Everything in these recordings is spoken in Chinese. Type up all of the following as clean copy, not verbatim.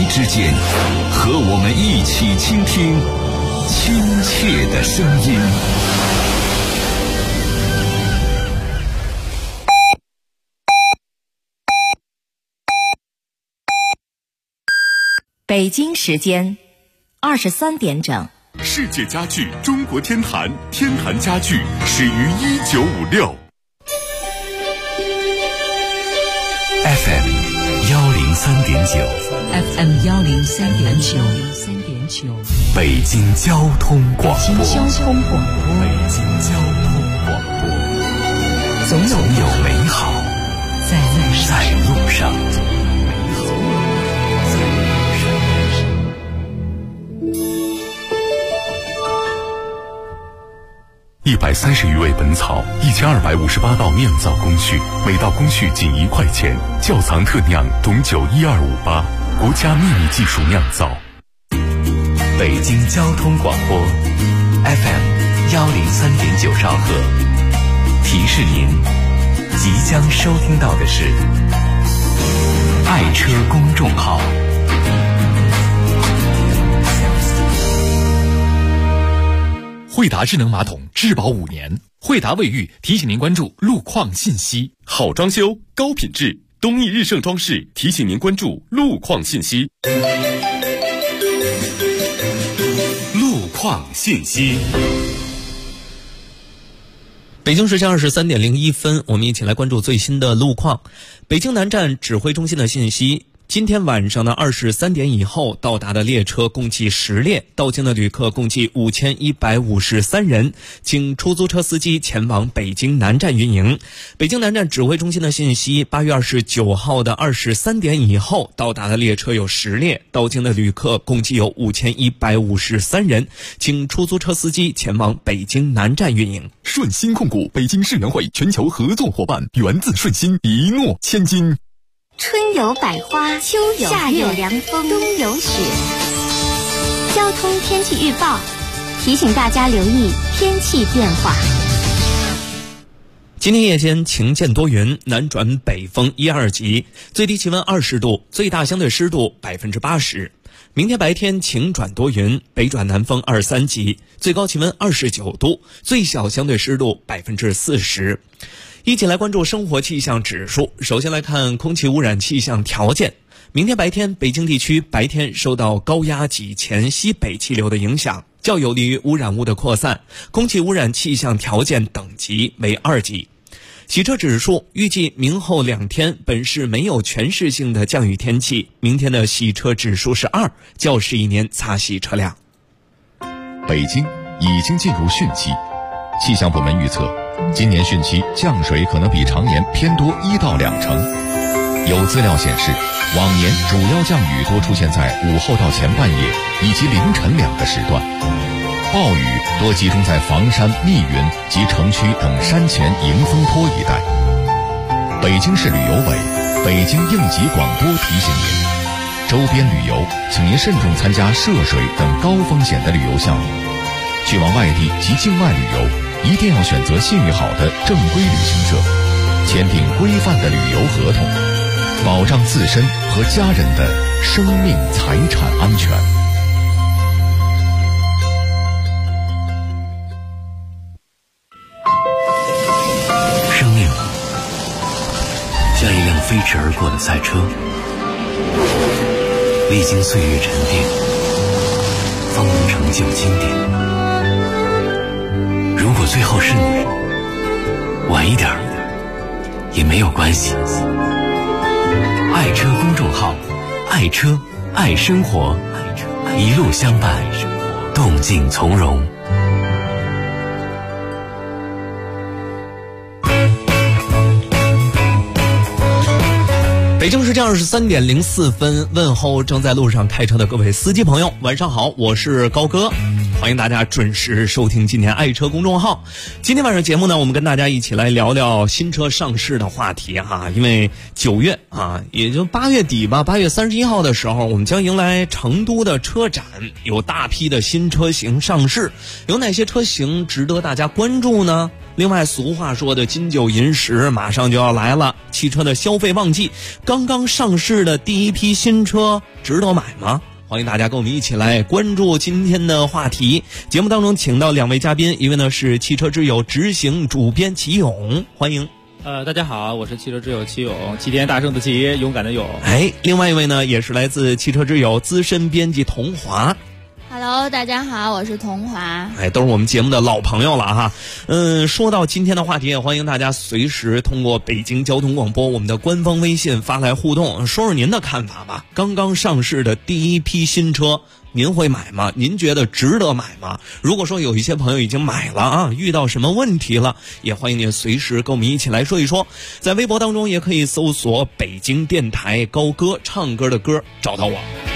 之间，和我们一起倾听亲切的声音。 北京时间23点整。 世界家具中国天坛，天坛家具始于1956。 FM 103.9 FM 103.9， 北京交通广播。 北京交通广播， 总有美好在路上。130余味本草，1258道酿造工序，每道工序仅1块钱。窖藏特酿董酒12588，国家秘密技术酿造。北京交通广播 FM 103.9兆赫，提示您即将收听到的是爱车公众号。 惠达智能马桶质保5年，惠达卫浴提醒您关注路况信息。 好装修，高品质，东益日盛装饰提醒您关注路况信息。路况信息。 北京时间23点01分，我们一起来关注最新的路况。北京南站指挥中心的信息。今天晚上的23点以后到达的列车共计10列，到京的旅客共计5153人，请出租车司机前往北京南站运营。北京南站指挥中心的信息，8月29号的23点以后到达的列车有10列，到京的旅客共计有5153人，请出租车司机前往北京南站运营。 顺鑫控股北京世园会全球合作伙伴，源自顺鑫，一诺千金。 春有百花，秋有夏有凉风，冬有雪。交通天气预报提醒大家留意天气变化。 今天夜间晴间多云，南转北风1、2级，最低气温20度，最大相对湿度80%。明天白天晴转多云，北转南风2、3级，最高气温29度，最小相对湿度40%。一起来关注生活气象指数。首先来看空气污染气象条件。明天白天，北京地区白天受到高压脊前西北气流的影响，较有利于污染物的扩散，空气污染气象条件等级为2级。洗车指数预计明后2天本市没有全市性的降雨天气，明天的洗车指数是2，较适宜年擦洗车辆。 北京已经进入汛期，气象部门预测今年汛期降水可能比常年偏多1到2成。有资料显示，往年主要降雨多出现在午后到前半夜以及凌晨2个时段，暴雨多集中在房山、密云及城区等山前迎风坡一带。北京市旅游委、北京应急广播提醒您，周边旅游请您慎重参加涉水等高风险的旅游项目。去往外地及境外旅游，一定要选择信誉好的正规旅行社，签订规范的旅游合同，保障自身和家人的生命财产安全。 生命像一辆飞驰而过的赛车，历经岁月沉淀，方能成就经典。如果最后是你，晚一点也没有关系。爱车公众号，爱车爱生活，一路相伴，动静从容。 北京时间23点04分，问候正在路上开车的各位司机朋友，晚上好，我是高哥。 欢迎大家准时收听今天爱车公众号。今天晚上节目呢，我们跟大家一起来聊聊新车上市的话题哈。因为9月啊，也就8月底吧，8月31号的时候，我们将迎来成都的车展，有大批的新车型上市。有哪些车型值得大家关注呢？另外，俗话说的金九银十马上就要来了，汽车的消费旺季，刚刚上市的第一批新车值得买吗？欢迎大家跟我们一起来关注今天的话题。节目当中请到2位嘉宾，一位呢是汽车之友执行主编齐勇，欢迎。 大家好，我是汽车之友齐勇，齐天大圣的齐，勇敢的勇。 另外一位呢也是来自汽车之友资深编辑童华。 Hello， 大家好，我是童华。 都是我们节目的老朋友了哈。说到今天的话题，也欢迎大家随时通过北京交通广播我们的官方微信发来互动，说说您的看法吧。刚刚上市的第一批新车，您会买吗？您觉得值得买吗？如果说有一些朋友已经买了啊，遇到什么问题了，也欢迎您随时跟我们一起来说一说。在微博当中也可以搜索北京电台高歌，唱歌的歌，找到我。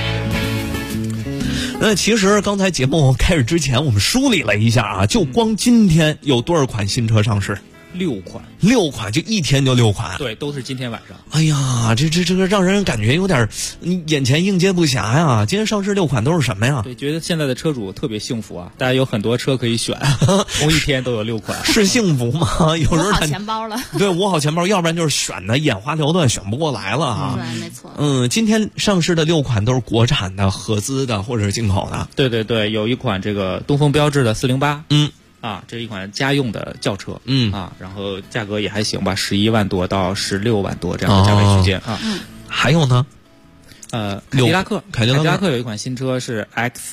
那其实刚才节目开始之前，我们梳理了一下啊，就光今天有多少款新车上市 ？6款 ，6款，就一天就6款。 对，都是今天晚上。 哎呀，这个让人感觉有点眼前应接不暇呀。今天上市6款都是什么呀？ 对，觉得现在的车主特别幸福啊，大家有很多车可以选，同一天都有6款， 是幸福吗？有时候捂好钱包了。对， 捂好钱包，要不然就是选的眼花缭乱，选不过来了啊。 对，没错。 今天上市的6款都是国产的、合资的或者是进口的。 对对对，有一款这个东风标致的408。这是一款家用的轿车，然后价格也还行吧，11万多到16万多这样的价位区间啊。 还有呢， 凯迪拉克有一款新车是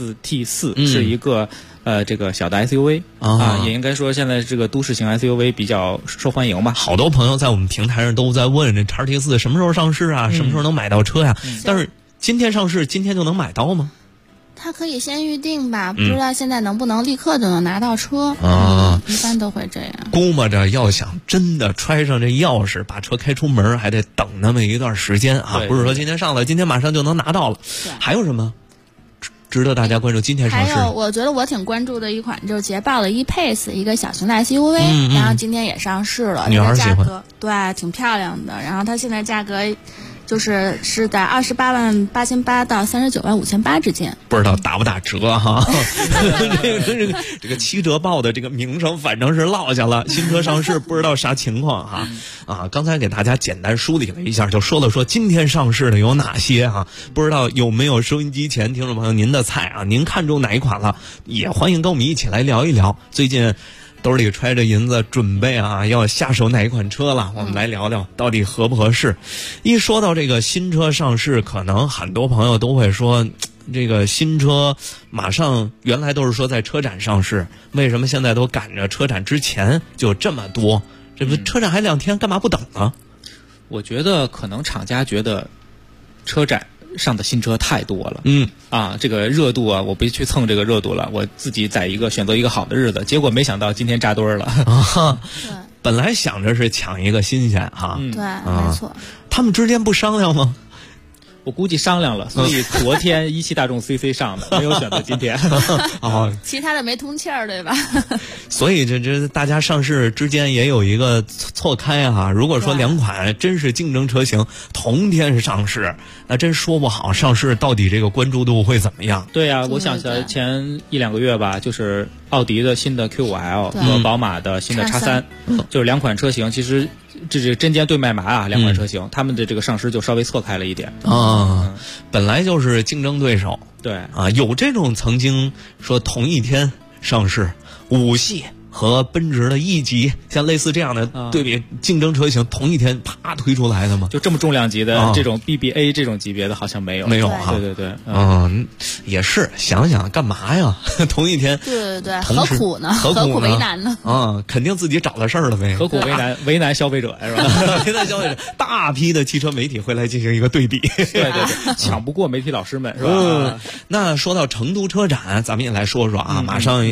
XT4，是一个这个小的 SUV 也应该说现在这个都市型 SUV 比较受欢迎吧。 好多朋友在我们平台上都在问这 XT4 什么时候上市啊，什么时候能买到车呀？但是今天上市，今天就能买到吗？ 它可以先预定吧，不知道现在能不能立刻就能拿到车一般都会这样。 估摸着要想真的揣上这钥匙把车开出门，还得等那么一段时间啊，不是说今天上了，今天马上就能拿到了。还有什么值得大家关注？今天上市。 还有，我觉得我挺关注的一款就是捷豹的 E-Pace， 一个小型的 SUV，然后今天也上市了。 女孩喜欢。 对，挺漂亮的。然后它现在价格是在28.88万到39.58万之间， 不知道打不打折哈？这个7折报的这个名声反正是落下了。新车上市不知道啥情况哈刚才给大家简单梳理了一下，就说了说今天上市的有哪些啊？不知道有没有收音机前听众朋友您的菜啊？您看中哪一款了？也欢迎跟我们一起来聊一聊。最近兜里揣着银子，准备要下手哪一款车了？我们来聊聊到底合不合适。一说到这个新车上市，可能很多朋友都会说，这个新车马上原来都是说在车展上市，为什么现在都赶着车展之前就这么多？这不车展还2天，干嘛不等呢？ 我觉得可能厂家觉得车展上的新车太多了，这个热度啊，我不去蹭这个热度了，我自己选择一个好的日子，结果没想到今天扎堆儿了。 本来想着是抢一个新鲜哈， 对，没错。 他们之间不商量吗？ 我估计商量了，所以昨天一汽大众 CC 上的，没有选择今天。 其他的没通气儿，对吧？ 所以这大家上市之间也有一个错开哈。如果说2款真是竞争车型同天上市，那真说不好上市到底这个关注度会怎么样。 对呀，我想起来前1-2个月吧，就是奥迪的新的 Q5L 和宝马的新的 X3，就是2款车型，其实这是针尖对麦芽2款车型，他们的这个上市就稍微错开了一点本来就是竞争对手。 对有这种曾经说同一天上市5系和奔驰的E级，像类似这样的对比竞争车型同一天啪推出来的吗？ 就这么重量级的这种 BBA 这种级别的好像没有哈。 对对对， 也是想想干嘛呀？同一天， 对对对，何苦呢？何苦为难呢？ 肯定自己找了事儿了呗。 何苦为难消费者是吧？ 为难消费者，大批的汽车媒体会来进行一个对比。 对对对，抢不过媒体老师们是吧？ 那说到成都车展，咱们也来说说马上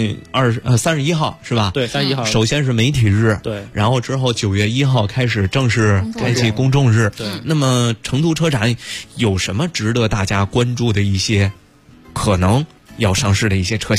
31号是吧？ 对，31号。 首先是媒体日， 对， 然后之后9月1号开始正式开启公众日。 对， 那么成都车展有什么值得大家关注的一些可能要上市的一些车型呢？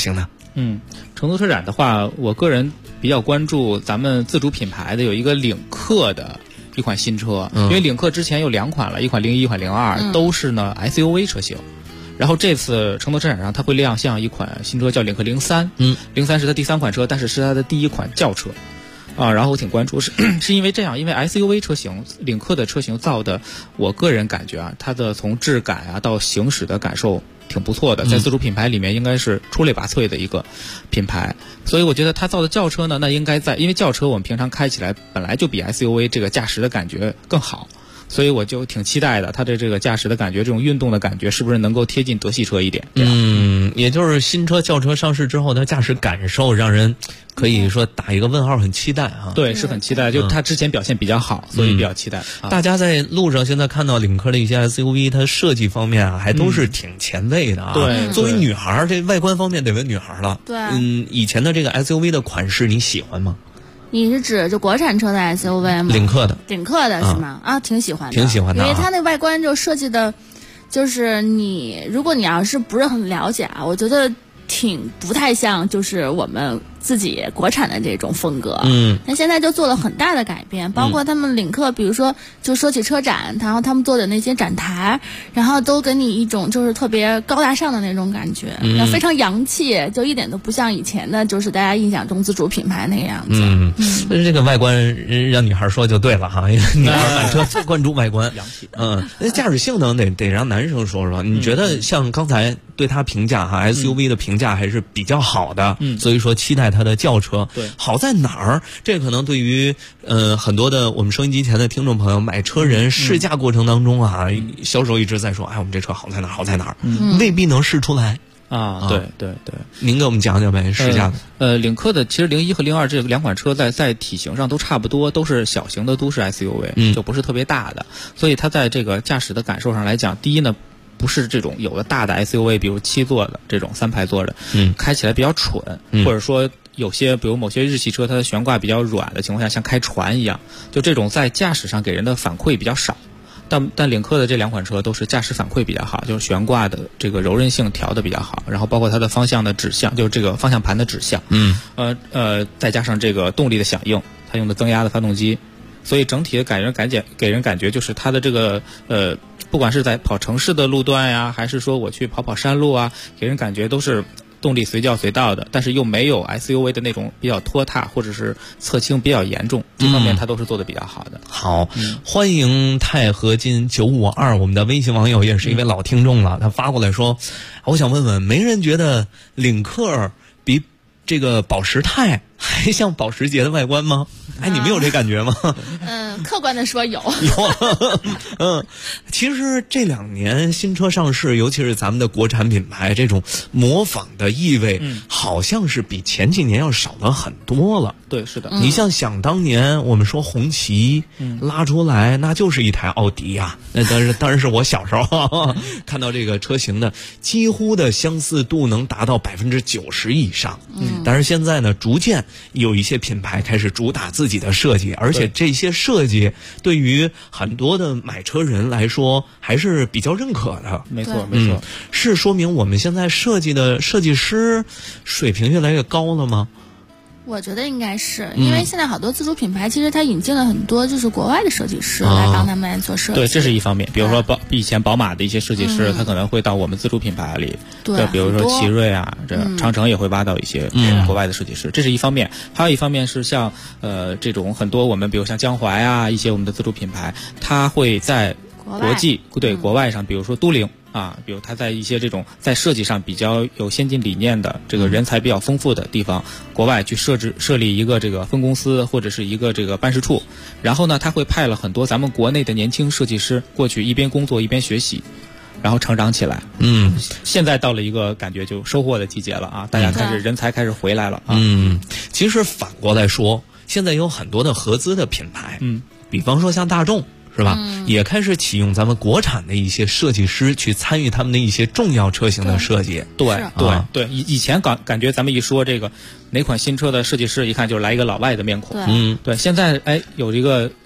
成都车展的话，我个人比较关注咱们自主品牌的有一个领克的一款新车，因为领克之前有2款了，一款01，一款02，都是呢 SUV 车型。然后这次成都车展上，它会亮相一款新车，叫领克03，03是它第3款车，但是是它的第1款轿车。然后我挺关注，是因为这样，因为 SUV 车型，领克的车型造的，我个人感觉它的从质感啊到行驶的感受挺不错的，在自主品牌里面应该是出类拔萃的一个品牌，所以我觉得它造的轿车呢，那应该因为轿车我们平常开起来本来就比 SUV 这个驾驶的感觉更好。所以我就挺期待的，它的这个驾驶的感觉，这种运动的感觉，是不是能够贴近德系车一点？ 也就是新车轿车上市之后，它驾驶感受让人可以说打一个问号，很期待啊。 对，是很期待，就它之前表现比较好，所以比较期待。 大家在路上现在看到领克的一些 SUV， 它设计方面还都是挺前卫的啊。 对， 作为女孩，这外观方面得问女孩了。 对， 以前的这个 SUV 的款式你喜欢吗？ 你是指就国产车的 SUV 吗？ 领克的是吗？挺喜欢的， 挺喜欢的， 因为它那外观就设计的，就是如果你要是不是很了解我觉得挺不太像就是我们自己国产的这种风格。但现在就做了很大的改变，包括他们领克，比如说就说起车展，然后他们做的那些展台，然后都给你一种就是特别高大上的那种感觉，非常洋气，就一点都不像以前的就是大家印象中自主品牌那个样子。 这个外观让女孩说就对了哈，因为女孩买车最关注外观。 洋气。 那驾驶性能得让男生说说。你觉得像刚才对他评价SUV 的评价还是比较好的，所以说期待它的轿车。 对， 好在哪儿？这可能对于很多的我们收音机前的听众朋友，买车人试驾过程当中销售一直在说，我们这车好在哪儿，好在哪儿，未必能试出来。 对， 您给我们讲讲呗，试驾的。领克的其实01和02这2款车在体型上都差不多，都是小型的都市 SUV，就不是特别大的，所以它在这个驾驶的感受上来讲，第一呢，不是这种有的大的 SUV， 比如7座的这种3排座的，开起来比较蠢，或者说有些比如某些日系车它的悬挂比较软的情况下，像开船一样，就这种在驾驶上给人的反馈比较少。但领克的这2款车都是驾驶反馈比较好，就是悬挂的这个柔韧性调的比较好，然后包括它的方向的指向，就是这个方向盘的指向，再加上这个动力的响应，它用的增压的发动机，所以整体的给人感觉就是它的这个不管是在跑城市的路段呀，还是说我去跑山路啊，给人感觉都是动力随叫随到的，但是又没有 SUV 的那种比较拖沓或者是侧倾比较严重，这方面它都是做的比较好的。 好，欢迎钛合金952，我们的微信网友也是一位老听众了，他发过来说，我想问问，没人觉得领克比这个保时泰还像保时捷的外观吗？你们有这感觉吗？ 客观的说有。 其实这2年新车上市，尤其是咱们的国产品牌，这种模仿的意味，好像是比前几年要少了很多了。 对，是的。 你像想当年我们说红旗拉出来，那就是一台奥迪呀。那当然是我小时候看到这个车型的几乎的相似度能达到90%以上。但是现在呢，逐渐有一些品牌开始主打自己的设计，而且这些设计对于很多的买车人来说还是比较认可的。 没错， 是说明我们现在设计的设计师水平越来越高了吗？ 我觉得应该是，因为现在好多自主品牌其实它引进了很多就是国外的设计师来帮他们来做设计。 对，这是一方面。比如说以前宝马的一些设计师，他可能会到我们自主品牌里， 对， 比如说奇瑞啊，这长城也会挖到一些国外的设计师，这是一方面。还有一方面是像这种很多我们比如像江淮啊一些我们的自主品牌，它会在国外上，比如说都灵。比如他在一些这种在设计上比较有先进理念的这个人才比较丰富的地方，国外去设立一个这个分公司或者是一个这个办事处，然后呢，他会派了很多咱们国内的年轻设计师过去一边工作一边学习，然后成长起来。现在到了一个感觉就收获的季节了大家人才开始回来了其实反过来说，现在有很多的合资的品牌，比方说像大众。是吧？也开始启用咱们国产的一些设计师去参与他们的一些重要车型的设计。 对，以前感觉咱们一说这个哪款新车的设计师，一看就是来一个老外的面孔。对，现在有一个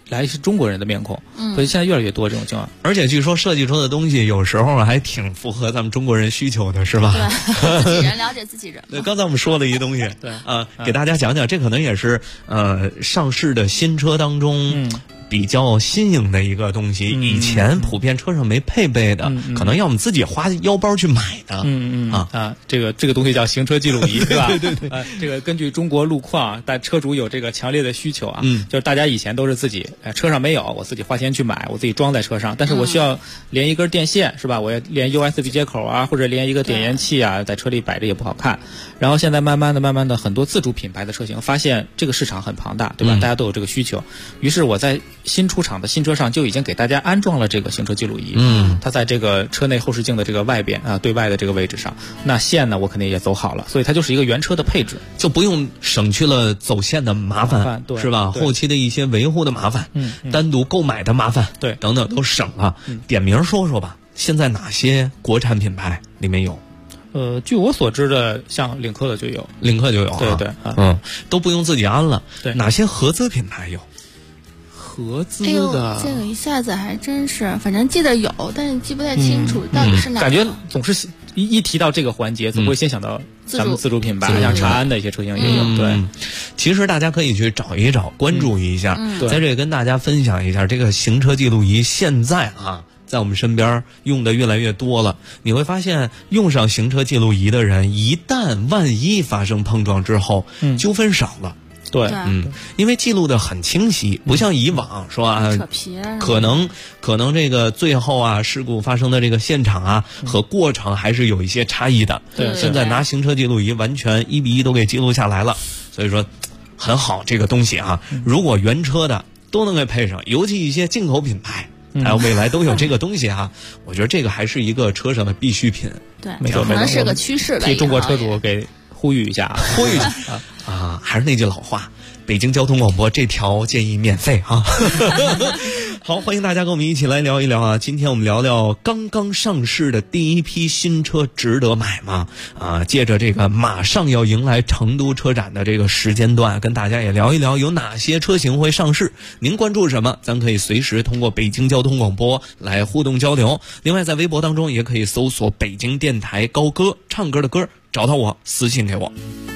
来是中国人的面孔，所以现在越来越多这种情况。 而且据说设计出的东西有时候还挺符合咱们中国人需求的，是吧？ 对，自己人了解自己人。 对，刚才我们说了一东西，对给大家讲讲，这可能也是上市的新车当中。比较新颖的一个东西，以前普遍车上没配备的，可能要我们自己花腰包去买的。 这个东西叫行车记录仪，对吧？ 对。 这个根据中国路况，但车主有这个强烈的需求啊，就是大家以前都是自己车上没有，我自己花钱去买，我自己装在车上，但是我需要连一根电线，是吧？我要连 USB 接口啊，或者连一个点烟器啊，在车里摆着也不好看。然后现在慢慢的，很多自主品牌的车型发现这个市场很庞大，对吧？大家都有这个需求，于是我在新出厂的新车上就已经给大家安装了这个行车记录仪。它在这个车内后视镜的这个外边对外的这个位置上，那线呢我肯定也走好了，所以它就是一个原车的配置， 就不用省去了走线的麻烦，是吧？后期的一些维护的麻烦，单独购买的麻烦， 对， 等等都省了。点名说说吧，现在哪些国产品牌里面有？ 据我所知的，像领克的就有，对， 都不用自己安了。 对， 哪些合资品牌有？ 合资的， 这个一下子还真是，反正记得有，但是记不太清楚到底是哪。 感觉总是一提到这个环节，总会先想到咱们自主品牌，像长安的一些车型也有。对， 其实大家可以去找一找，关注一下。在这里跟大家分享一下，这个行车记录仪现在在我们身边用的越来越多了。你会发现，用上行车记录仪的人，一旦万一发生碰撞之后，纠纷少了。 对， 因为记录的很清晰，不像以往说扯皮可能这个最后事故发生的这个现场和过程还是有一些差异的。 对， 现在拿行车记录仪完全1比1都给记录下来了，所以说很好这个东西如果原车的都能给配上，尤其一些进口品牌。还有未来都有这个东西我觉得这个还是一个车上的必需品。 对， 没错， 可能是个趋势吧。 替中国车主给呼吁一下还是那句老话，北京交通广播这条建议免费好，欢迎大家跟我们一起来聊一聊今天我们聊聊刚刚上市的第一批新车值得买吗？借着这个马上要迎来成都车展的这个时间段，跟大家也聊一聊有哪些车型会上市，您关注什么？咱可以随时通过北京交通广播来互动交流。另外在微博当中也可以搜索北京电台高歌，唱歌的歌，找到我私信给我。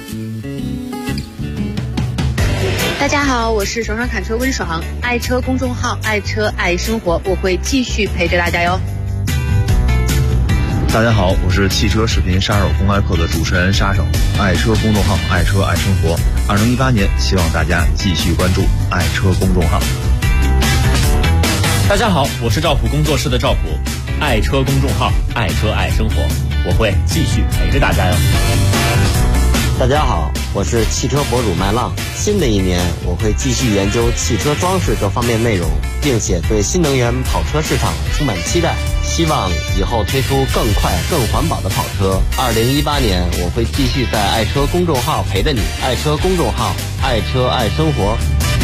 大家好，我是爽爽侃车温爽，爱车公众号爱车爱生活，我会继续陪着大家哟。 大家好，我是汽车视频杀手公开课的主持人杀手，爱车公众号爱车爱生活。2018年，希望大家继续关注爱车公众号。 大家好，我是赵普工作室的赵普，爱车公众号爱车爱生活，我会继续陪着大家哟。 大家好，我是汽车博主麦浪。新的一年，我会继续研究汽车装饰各方面内容，并且对新能源跑车市场充满期待，希望以后推出更快、更环保的跑车。2018年，我会继续在爱车公众号陪着你，爱车公众号，爱车爱生活。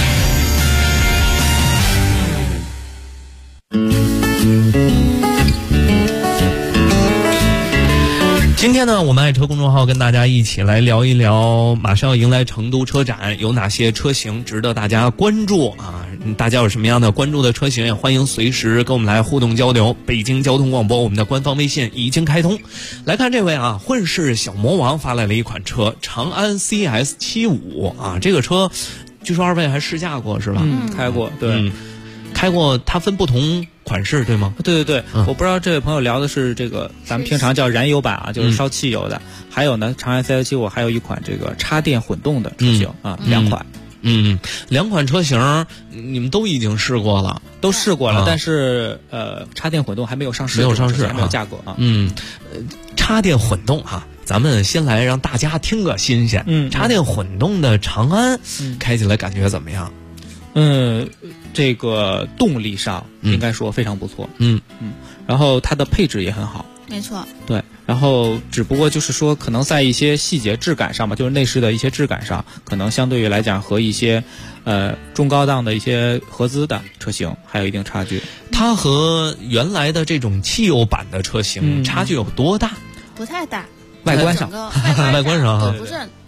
今天呢，我们爱车公众号跟大家一起来聊一聊马上要迎来成都车展，有哪些车型值得大家关注大家有什么样的关注的车型，也欢迎随时跟我们来互动交流。北京交通广播我们的官方微信已经开通。来看这位混世小魔王发来了一款车，长安 CS75 这个车据说二位还试驾过是吧？ 开过，对。 开过，它分不同款式对吗？ 对，我不知道这位朋友聊的是这个咱们平常叫燃油版就是烧汽油的，还有呢长安 CS75 还有一款这个插电混动的车型两款。 两款车型你们都已经试过了， 都试过了，但是插电混动还没有上市， 还没有价格插电混动咱们先来让大家听个新鲜。插电混动的长安开起来感觉怎么样？ 这个动力上应该说非常不错。然后它的配置也很好。 没错。 对，然后只不过就是说可能在一些细节质感上吧，就是内饰的一些质感上，可能相对于来讲和一些中高档的一些合资的车型还有一定差距。 它和原来的这种汽油版的车型差距有多大？ 不太大。 外观上外观上哈， 不是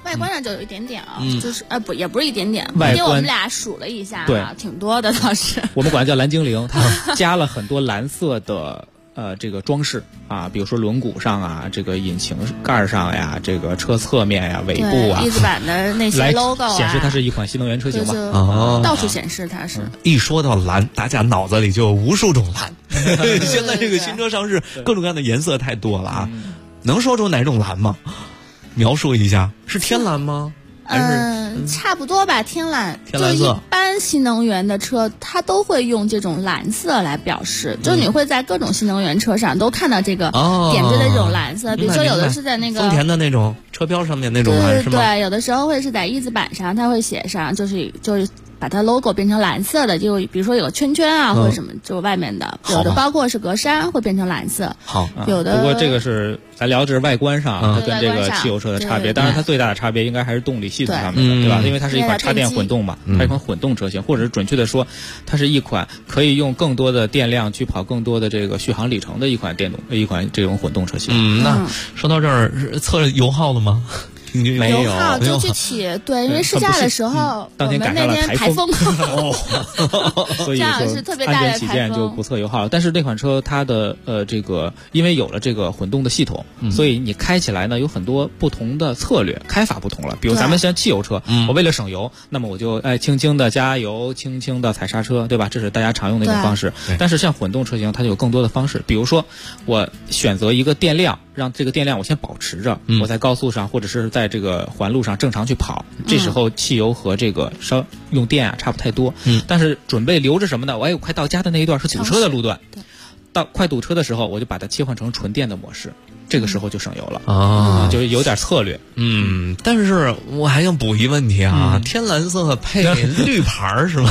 外观上就有一点点啊，就是也不是一点点， 外观因为我们俩数了一下啊，挺多的倒是。 我们管它叫蓝精灵，它加了很多蓝色的这个装饰啊，比如说轮毂上啊，这个引擎盖上呀，这个车侧面呀，尾部啊， 翼子板的那些 logo 啊， 显示它是一款新能源车型嘛， 到处显示它是。 一说到蓝，大家脑子里就有无数种蓝。现在这个新车上市，各种各样的颜色太多了啊，能说出哪种蓝吗？描述一下，是天蓝吗？ 差不多吧，天蓝。 天蓝色。 就一般新能源的车，它都会用这种蓝色来表示，就你会在各种新能源车上都看到这个点缀的这种蓝色。比如说有的是在那个丰田的那种车标上面那种蓝，是吗？ 对，有的时候会是在翼子板上，它会写上，就是把它 logo 变成蓝色的，就比如说有个圈圈啊，或者什么，就外面的。有的包括是格栅会变成蓝色。 好， 有的。不过这个是咱聊的是外观上，它跟这个汽油车的差别。当然，它最大的差别应该还是动力系统上面的，对吧？因为它是一款插电混动嘛，它是一款混动车型，或者是准确的说，它是一款可以用更多的电量去跑更多的这个续航里程的一款这种混动车型。 那说到这儿，测油耗了吗？ 没有，就具体对，因为试驾的时候， 当天赶上了台风，所以安全起见就不测油耗。但是这款车它的这个，因为有了这个混动的系统，所以你开起来呢有很多不同的策略，开法不同了。比如咱们像汽油车，我为了省油，那么我就轻轻的加油，轻轻的踩刹车，对吧？这是大家常用的一种方式。但是像混动车型，它就有更多的方式，比如说我选择一个电量，让这个电量我先保持着，我在高速上或者是在这个环路上正常去跑，这时候汽油和这个用电差不太多。但是准备留着什么呢？我快到家的那一段是堵车的路段，到快堵车的时候，我就把它切换成纯电的模式。这个时候就省油了就是有点策略。 但是我还想补一问题啊，天蓝色配绿牌是吗？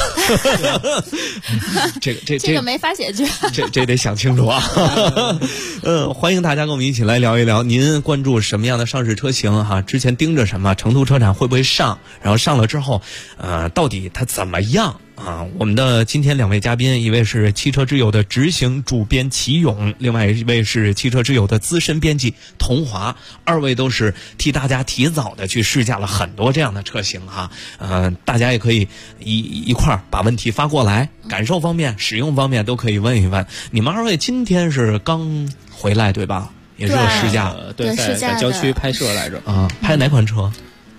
这个没法解决， 这得想清楚啊。欢迎大家跟我们一起来聊一聊，您关注什么样的上市车型哈？之前盯着什么？成都车展会不会上？然后上了之后，到底它怎么样？我们的今天两位嘉宾，一位是汽车之友的执行主编齐勇，另外一位是汽车之友的资深编辑童华，二位都是替大家提早的去试驾了很多这样的车型哈。大家也可以一块儿把问题发过来，感受方面、使用方面都可以问一问。你们二位今天是刚回来对吧？也是有试驾， 对，在郊区拍摄来着拍哪款车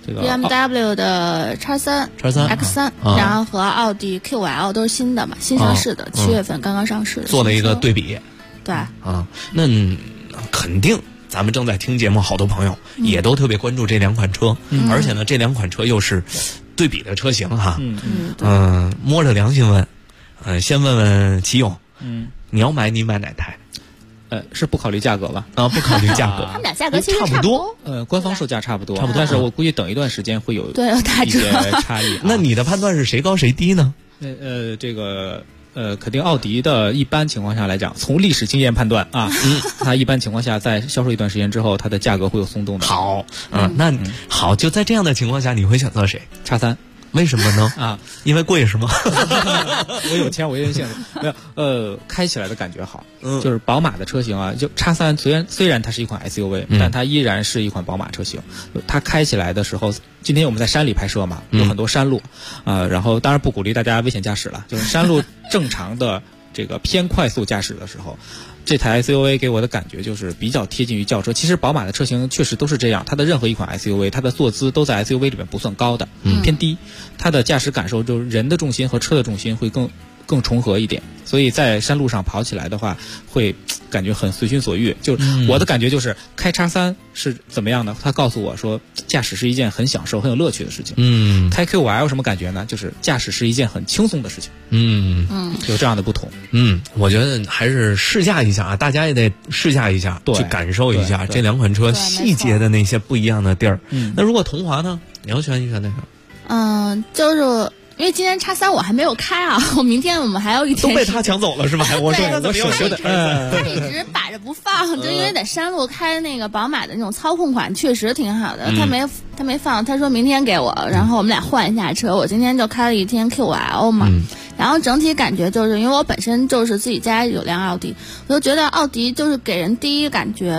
？BMW 的X3 X3，然后和奥迪 Q5L 都是新的嘛，新上市的，7月份刚刚上市的， 做了一个对比。 对那肯定咱们正在听节目，好多朋友也都特别关注这两款车，而且呢，这两款车又是对比的车型哈。摸着良心问，先问问齐勇，你要买，你买哪台？ 是不考虑价格吧？ 不考虑价格， 他们俩价格其实差不多。 官方售价差不多，但是我估计等一段时间会有一些差异。 那你的判断是谁高谁低呢？ 这个肯定奥迪的一般情况下来讲，从历史经验判断啊，它一般情况下在销售一段时间之后，它的价格会有松动的。 好，那好，就在这样的情况下，你会选择谁 ？X3。 为什么呢？因为贵是吗？ 我有钱，我任性。没有，开起来的感觉好。就是宝马的车型啊，就X3虽然它是一款 SUV，但它依然是一款宝马车型。它开起来的时候，今天我们在山里拍摄嘛，有很多山路然后当然不鼓励大家危险驾驶了，就是山路正常的这个偏快速驾驶的时候。这台 SUV 给我的感觉就是比较贴近于轿车。其实宝马的车型确实都是这样，它的任何一款 SUV， 它的坐姿都在 SUV 里面不算高的，偏低。它的驾驶感受就是人的重心和车的重心会更重合一点，所以在山路上跑起来的话，会感觉很随心所欲。就是我的感觉就是开X3是怎么样呢？他告诉我说，驾驶是一件很享受、很有乐趣的事情。开 Q5L 有什么感觉呢？就是驾驶是一件很轻松的事情。有这样的不同。 我觉得还是试驾一下啊，大家也得试驾一下，去感受一下这两款车细节的那些不一样的地儿。那如果童华呢？你要选哪个？ 就是因为今天X3我还没有开啊，明天我们还有一天都被他抢走了是吧？我说我舍不得， 他一直摆着不放，就因为在山路开那个宝马的那种操控款确实挺好的，他没放，他说明天给我，然后我们俩换一下车。我今天就开了一天 Q5L 嘛，然后整体感觉就是因为我本身就是自己家有辆奥迪，我就觉得奥迪就是给人第一感觉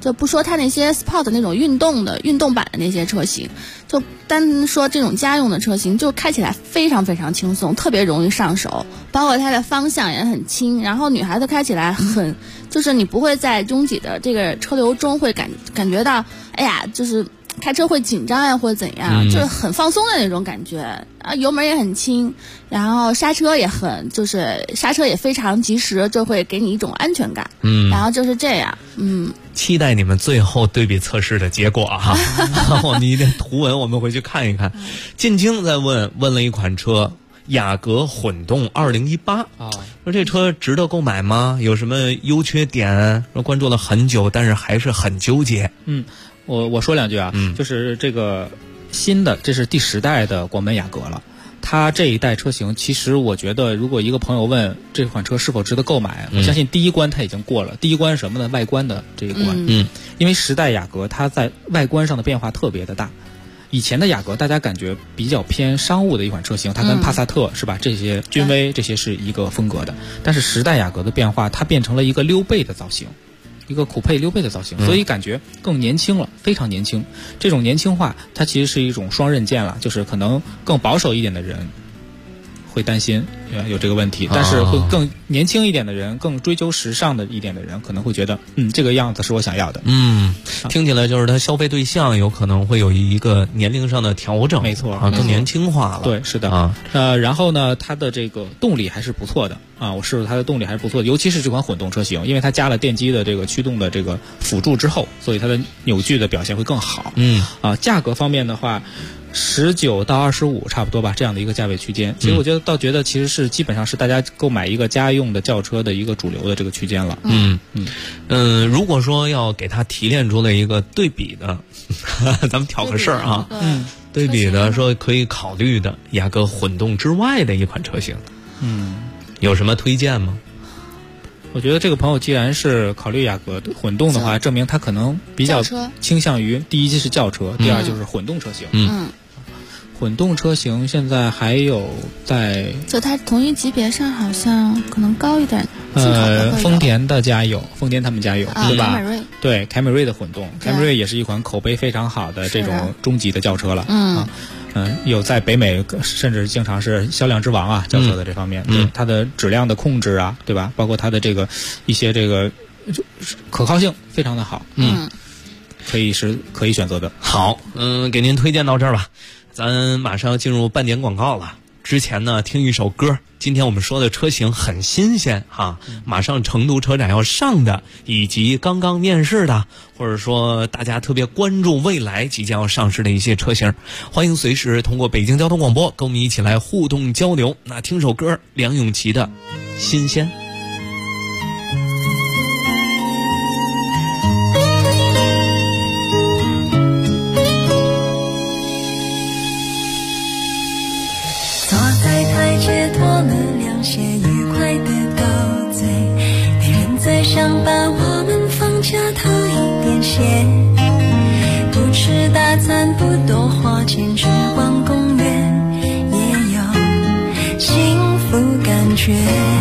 就不说它那些 Sport 那种运动版的那些车型，就单说这种家用的车型，就开起来非常非常轻松，特别容易上手，包括它的方向也很轻，然后女孩子开起来就是你不会在拥挤的这个车流中会感觉到，哎呀，就是开车会紧张呀或者怎样，就是很放松的那种感觉啊，油门也很轻，然后刹车也非常及时，就会给你一种安全感。然后就是这样。 期待你们最后对比测试的结果哈。然后你的图文我们回去看一看。进京在问了一款车，雅阁混动2018，说这车值得购买吗？有什么优缺点？说关注了很久，但是还是很纠结。 我说两句啊，就是这个新的，这是第10代的广门雅阁了。它这一代车型，其实我觉得，如果一个朋友问这款车是否值得购买，我相信第一关它已经过了。第一关是什么呢？外观的这一关。因为10代雅阁它在外观上的变化特别的大。以前的雅阁大家感觉比较偏商务的一款车型，它跟帕萨特是吧？这些君威这些是一个风格的。但是10代雅阁的变化，它变成了一个溜背的造型。一个酷配溜背的造型，所以感觉更年轻了，非常年轻。这种年轻化，它其实是一种双刃剑了，就是可能更保守一点的人会担心有这个问题，但是会更年轻一点的人，更追求时尚的一点的人，可能会觉得，这个样子是我想要的。 听起来就是它消费对象有可能会有一个年龄上的调整， 没错啊，更年轻化了。 对，是的然后呢，它的这个动力还是不错的啊，我试试它的动力还是不错的，尤其是这款混动车型，因为它加了电机的这个驱动的这个辅助之后，所以它的扭矩的表现会更好。价格方面的话，19到25差不多吧，这样的一个价位区间。其实我觉得其实是基本上是大家购买一个家用的轿车的一个主流的这个区间了。 如果说要给它提炼出来一个对比的，咱们挑个事儿啊，对比的说可以考虑的雅阁混动之外的一款车型，有什么推荐吗？ 我觉得这个朋友既然是考虑雅阁混动的话，证明他可能比较倾向于第一是轿车，第二就是混动车型。混动车型现在还有就它同一级别上好像可能高一点。 丰田的家有，丰田他们家有，对吧？ 凯美瑞。 对，凯美瑞的混动，凯美瑞也是一款口碑非常好的这种中级的轿车了。有在北美甚至经常是销量之王啊，轿车的这方面，它的质量的控制啊，对吧？包括它的这个一些这个可靠性非常的好。可以选择的。 好，给您推荐到这儿吧。咱马上要进入半点广告了。之前呢，听一首歌。今天我们说的车型很新鲜哈，马上成都车展要上的，以及刚刚面世的，或者说大家特别关注未来即将要上市的一些车型，欢迎随时通过北京交通广播跟我们一起来互动交流。那听首歌，梁咏琪的《新鲜》。 想把我们放假头一点些，不吃大餐，不多花钱，去逛公园，也有幸福感觉。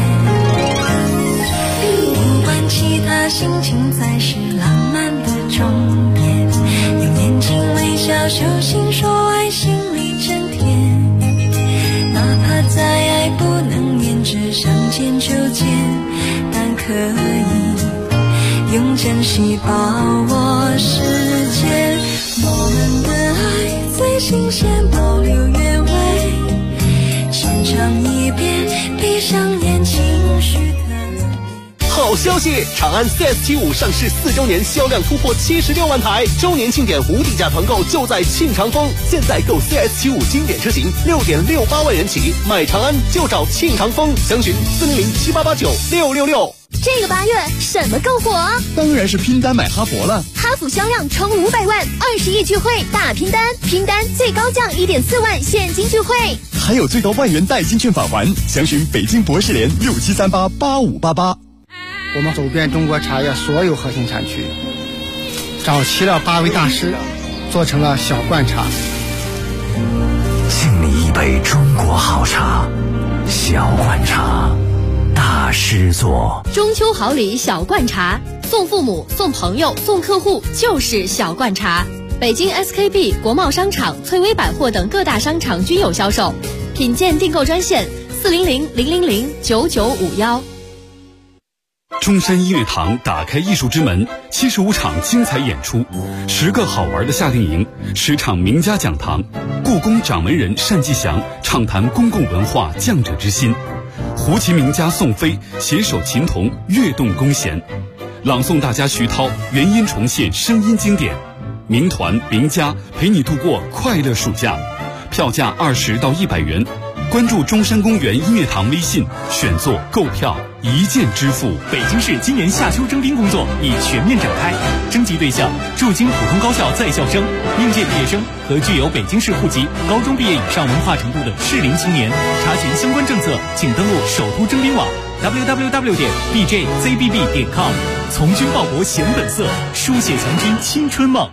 不管其他，心情才是浪漫的终点。用眼睛微笑，手心说爱，心里真甜。哪怕再爱不能言，只想见就见，但可以用珍惜把握时间，我们的爱最新鲜，保留原味，浅尝一遍，闭上眼，情绪的好消息！长安 CS75 上市4周年，销量突破76万台，周年庆典无底价团购就在庆长丰。现在购 CS75 经典车型6.68万元起，买长安就找庆长丰，详询40078896666。 这个8月什么更火？ 当然是拼单买哈佛了。 哈弗销量冲500万，20亿聚会大拼单，拼单最高降1.4万现金聚会， 还有最高万元代金券返还，详询北京博士联67388588。 我们走遍中国茶叶所有核心产区，找齐了8位大师，做成了小罐茶。 敬你一杯中国好茶，小罐茶。大师座中秋好礼小罐茶， 送父母、送朋友、送客户就是小罐茶。北京 SKP、国贸商场、翠微百货等各大商场均有销售。品鉴订购专线400-000-9951。 中山音乐堂打开艺术之门，75场精彩演出，10个好玩的夏令营，10场名家讲堂，故宫掌门人单霁翔畅谈公共文化匠者之心，胡琴名家宋飞携手琴童跃动弓弦，朗诵大家徐涛原音重现声音经典，名团名家陪你度过快乐暑假，票价20到100元。关注中山公园音乐堂微信，选座购票一键支付。 北京市今年夏秋征兵工作已全面展开，征集对象驻京普通高校在校生、应届毕业生和具有北京市户籍、高中毕业以上文化程度的适龄青年。查询相关政策，请登录首都征兵网 www.bjzbb.com。从军报国显本色，书写强军青春梦。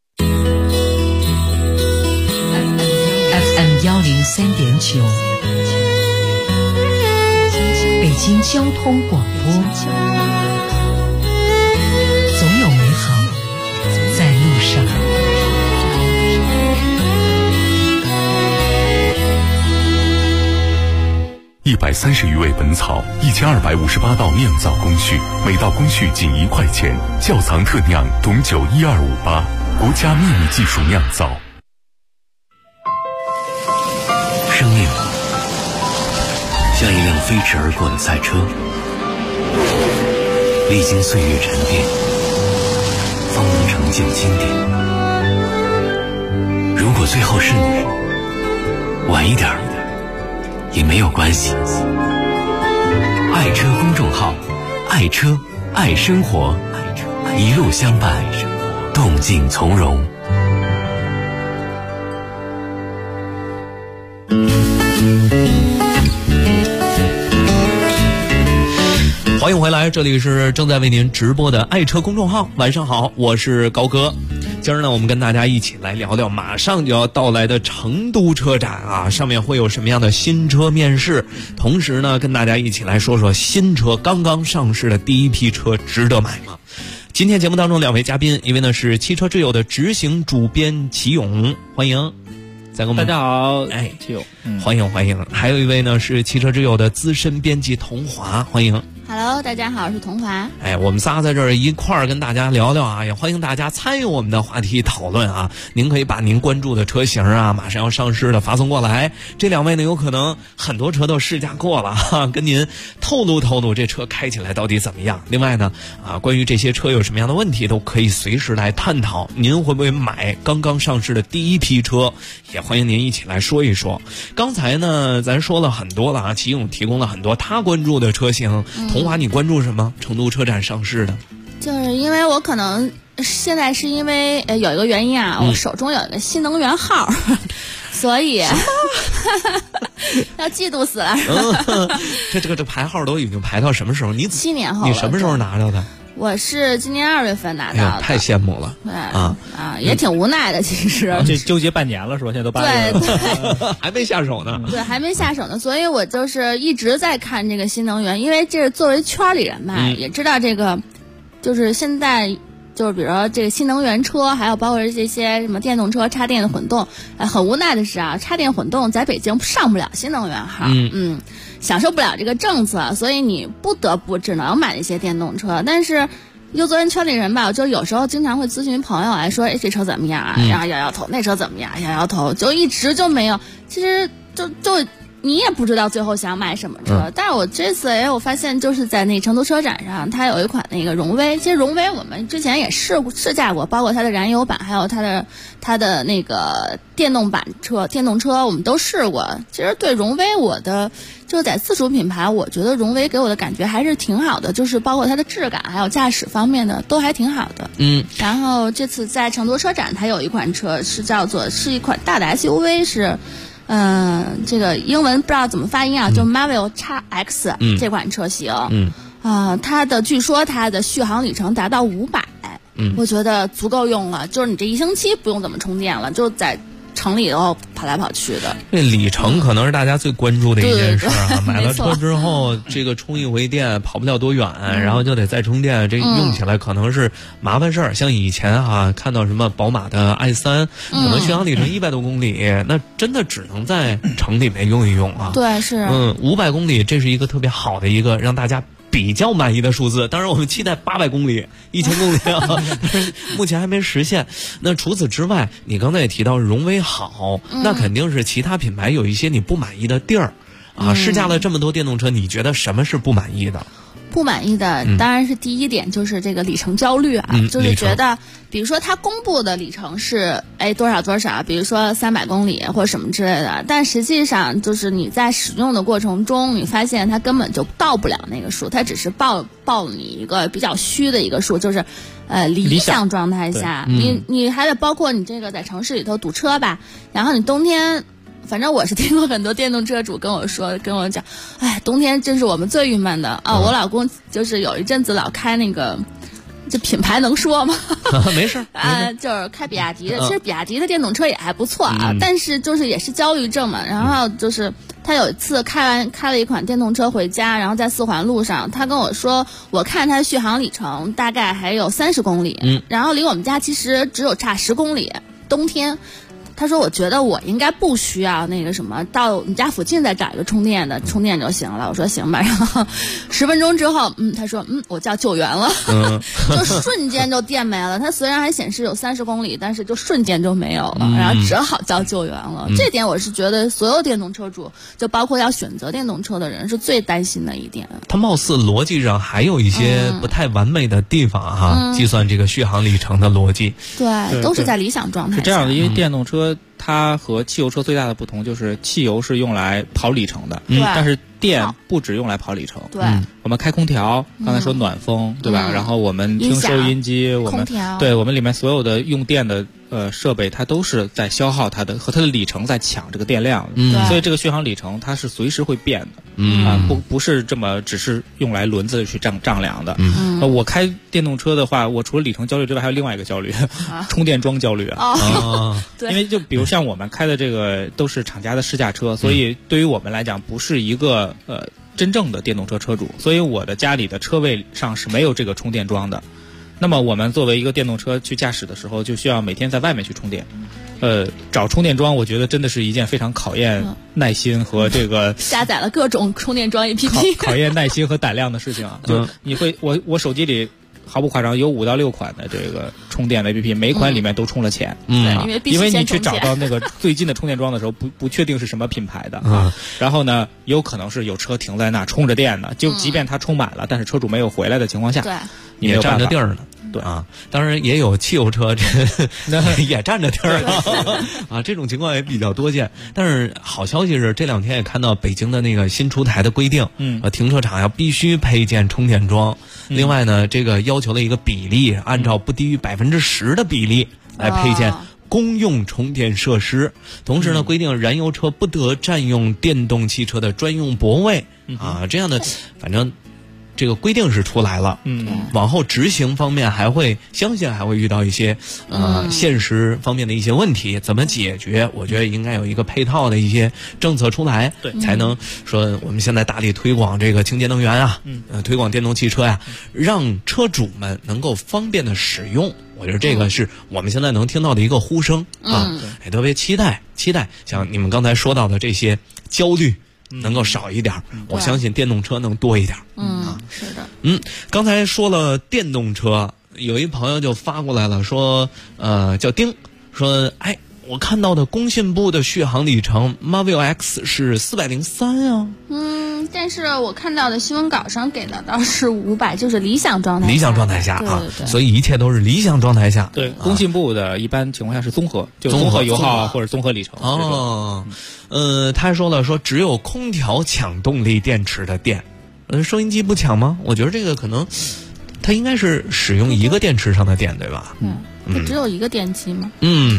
FM 103.9，北京交通广播，总有美好在路上。 130余味本草，1258道酿造工序，每道工序仅1块钱。窖藏特酿董酒12588，国家秘密技术酿造。 生命像一辆飞驰而过的赛车，历经岁月沉淀，方能成就经典。如果最后是你，晚一点也没有关系。爱车公众号，爱车爱生活，一路相伴，动静从容。 欢迎回来，这里是正在为您直播的爱车公众号。晚上好，我是高哥。今儿呢，我们跟大家一起来聊聊马上就要到来的成都车展啊，上面会有什么样的新车面世，同时呢，跟大家一起来说说新车刚刚上市的第一批车值得买吗？今天节目当中2位嘉宾，一位呢是汽车之友的执行主编齐勇，欢迎。再给我们大家好，齐勇， 欢迎欢迎。还有一位呢是汽车之友的资深编辑童华，欢迎。 Hello， 大家好，我是童华。 我们仨在这儿一块儿跟大家聊聊啊，也欢迎大家参与我们的话题讨论啊。您可以把您关注的车型啊，马上要上市的发送过来。这2位呢，有可能很多车都试驾过了哈，跟您透露透露这车开起来到底怎么样。另外呢，关于这些车有什么样的问题，都可以随时来探讨。您会不会买刚刚上市的第一批车？也欢迎您一起来说一说。刚才呢，咱说了很多了啊，齐勇提供了很多他关注的车型。童华，你关注什么？成都车展上市的， 就是因为我可能现在是因为有一个原因啊，我手中有一个新能源号，所以要嫉妒死了。 这排号都已经排到什么时候？你 7年后了。 你什么时候拿到的？ 我是今年2月份拿到的。 太羡慕了。 对也挺无奈的，其实。 这纠结半年了是吧？现在都8月了。 对，还没下手呢。 对，还没下手呢，所以我就是一直在看这个新能源，因为这是作为圈里人吧，也知道这个，就是现在。就是比如说这个新能源车，还有包括这些什么电动车、插电的混动，很无奈的是啊，插电混动在北京上不了新能源号，享受不了这个政策，所以你不得不只能买一些电动车。但是又作为圈里人吧，就有时候经常会咨询朋友来说，这车怎么样啊？然后摇摇头，那车怎么样？摇摇头，就一直就没有。其实就你也不知道最后想买什么车，但是我这次我发现就是在那成都车展上，它有一款那个荣威。其实荣威我们之前也试驾过，包括它的燃油版，还有它的那个电动车我们都试过。其实对荣威就是在自主品牌，我觉得荣威给我的感觉还是挺好的，就是包括它的质感还有驾驶方面的都还挺好的。然后这次在成都车展，它有一款车是一款大的 SUV 是。这个英文不知道怎么发音啊，就 Marvel X 这款车型，据说它的续航里程达到500，我觉得足够用了，就是你这1星期不用怎么充电了，就在城里头跑来跑去的。 这里程可能是大家最关注的一件事啊！ 对买了车之后，这个充一回电跑不了多远，然后就得再充电，这用起来可能是麻烦事儿。像以前看到什么宝马的i3，可能续航里程100多公里，那真的只能在城里面用一用啊。 对，是。 500公里，这是一个特别好的一个让大家比较满意的数字。当然我们期待800公里、1000公里啊，但是目前还没实现。那除此之外，你刚才也提到荣威好，那肯定是其他品牌有一些你不满意的地儿啊。试驾了这么多电动车，你觉得什么是不满意的？ 不满意的当然是第一点就是这个里程焦虑啊，就是觉得比如说它公布的里程是多少多少，比如说300公里或者什么之类的，但实际上就是你在使用的过程中，你发现它根本就到不了那个数，它只是报你一个比较虚的一个数，就是理想状态下，你还得包括你这个在城市里头堵车吧，然后你冬天。反正我是听过很多电动车主跟我讲，冬天真是我们最郁闷的啊！我老公就是有一阵子老开那个，这品牌能说吗？ 没事就是开比亚迪的。其实比亚迪的电动车也还不错啊，但是就是也是焦虑症嘛。然后就是他有一次开了一款电动车回家，然后在4环路上，他跟我说，我看他续航里程大概还有30公里，然后离我们家其实只有差10公里，冬天。他说：“我觉得我应该不需要那个什么，到你家附近再找一个充电就行了。”我说：“行吧。”然后10分钟之后，他说：“我叫救援了。”就瞬间就电没了。它虽然还显示有30公里，但是就瞬间就没有了，然后只好叫救援了。这点我是觉得所有电动车主，就包括要选择电动车的人，是最担心的一点。 它貌似逻辑上还有一些不太完美的地方计算这个续航里程的逻辑。 对，都是在理想状态下。 是这样的，因为电动车。它和汽油车最大的不同就是汽油是用来跑里程的，但是电不只用来跑里程。 对， 我们开空调，刚才说暖风，对吧？然后我们听收音机，我们里面所有的用电的设备，它都是在消耗它的和它的里程在抢这个电量，所以这个续航里程它是随时会变的，不是这么只是用来轮子去丈量的。我开电动车的话，我除了里程焦虑之外，还有另外一个焦虑，充电桩焦虑啊。 对， 因为就比如像我们开的这个都是厂家的试驾车，所以对于我们来讲不是一个真正的电动车车主，所以我的家里的车位上是没有这个充电桩的。那么我们作为一个电动车去驾驶的时候，就需要每天在外面去充电。找充电桩，我觉得真的是一件非常考验耐心和这个下载了各种充电桩 APP， 考验耐心和胆量的事情啊。就你会，我手机里毫不夸张有5到6款的这个充电的 APP， 每一款里面都充了钱。因为你去找到那个最近的充电桩的时候，不确定是什么品牌的然后呢，有可能是有车停在那充着电的，就即便它充满了，但是车主没有回来的情况下，你也占着地儿呢。对当然也有汽油车也占着地儿这种情况也比较多见。但是好消息是，这2天也看到北京的那个新出台的规定，停车场要必须配建充电桩。另外呢，这个要求的一个比例，按照不低于10%的比例来配建公用充电设施。同时呢，规定燃油车不得占用电动汽车的专用泊位这样的，反正。这个规定是出来了，往后执行方面相信还会遇到一些现实方面的一些问题，怎么解决？我觉得应该有一个配套的一些政策出来，才能说我们现在大力推广这个清洁能源推广电动汽车让车主们能够方便的使用。我觉得这个是我们现在能听到的一个呼声也特别期待像你们刚才说到的这些焦虑。能够少一点，我相信电动车能多一点。 是的。 刚才说了电动车，有一朋友就发过来了，说叫丁，说我看到的工信部的续航里程 Marvel X 是403啊。 但是我看到的新闻稿上给的倒是500，就是理想状态下。 理想状态下对， 所以一切都是理想状态下。 对，工信部的一般情况下是综合油耗或者综合里程。 他还说了，说只有空调抢动力电池的电，收音机不抢吗？我觉得这个可能它应该是使用一个电池上的电，对吧？ 只有一个电机吗？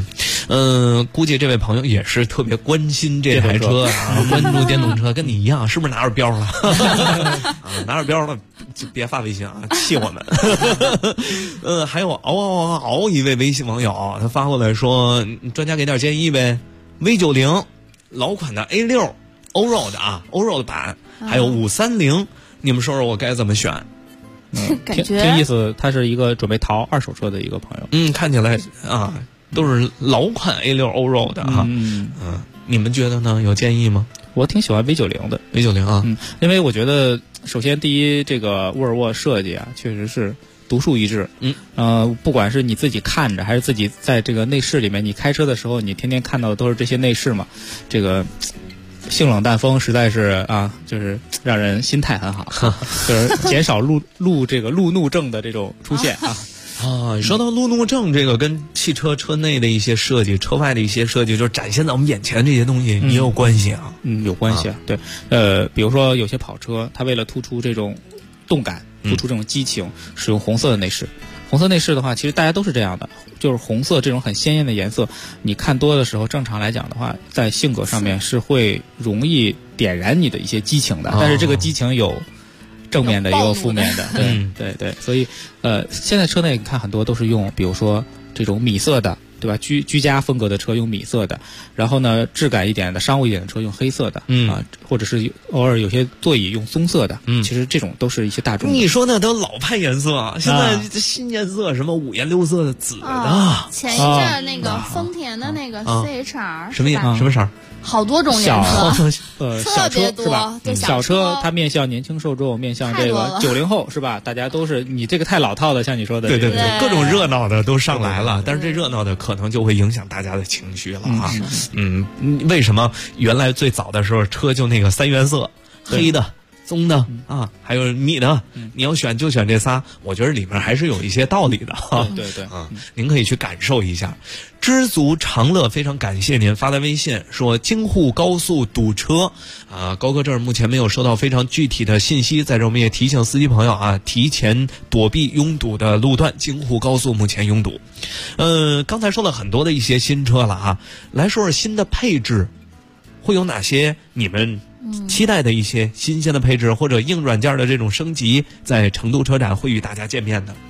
估计这位朋友也是特别关心这台车啊，关注电动车，跟你一样，是不是拿着标了？拿着标了就别发微信啊，气我们。还有嗷一位微信网友，他发过来说，专家给点建议呗。V90 老款的 A6 欧 road 啊，欧 road 版，还有530，你们说说我该怎么选？ 感觉听意思，他是一个准备淘二手车的一个朋友。 看起来啊都是老款 A6 欧 road 的哈。你们觉得呢？有建议吗？ 我挺喜欢 V90 的 V90 啊， 因为我觉得首先第一，这个沃尔沃设计啊，确实是独树一帜。不管是你自己看着，还是自己在这个内饰里面，你开车的时候，你天天看到的都是这些内饰嘛，这个性冷淡风实在是啊，就是让人心态很好，就是减少路怒症的这种出现啊。 你说到路怒症，这个跟汽车车内的一些设计、车外的一些设计，就是展现在我们眼前这些东西也有关系啊。 有关系啊。对，比如说有些跑车，它为了突出这种动感、突出这种激情，使用红色的内饰。红色内饰的话，其实大家都是这样的，就是红色这种很鲜艳的颜色，你看多的时候，正常来讲的话，在性格上面是会容易点燃你的一些激情的。但是这个激情有正面的也有负面的，对，所以现在车内你看很多都是用，比如说这种米色的，对吧？居家风格的车用米色的，然后呢，质感一点的、商务一点的车用黑色的，或者是偶尔有些座椅用棕色的，其实这种都是一些大众。 你说那都老派颜色，现在新颜色什么五颜六色的紫的。 前一阵那个丰田的那个 CHR 什么色？ 好多种颜色， 小车是吧？小车它面向年轻受众，面向这个90后是吧？大家都是你这个太老套的，像你说的， 对，各种热闹的都上来了，但是这热闹的可能就会影响大家的情绪了啊。为什么原来最早的时候车就那个3原色，黑的、棕的啊，还有米的，你要选就选这仨，我觉得里面还是有一些道理的哈。 对， 您可以去感受一下。知足常乐，非常感谢您发来微信说京沪高速堵车啊，高哥这儿目前没有收到非常具体的信息，在这我们也提醒司机朋友啊，提前躲避拥堵的路段，京沪高速目前拥堵。刚才说了很多的一些新车了啊，来说说新的配置会有哪些你们期待的一些新鲜的配置或者硬软件的这种升级，在成都车展会与大家见面的。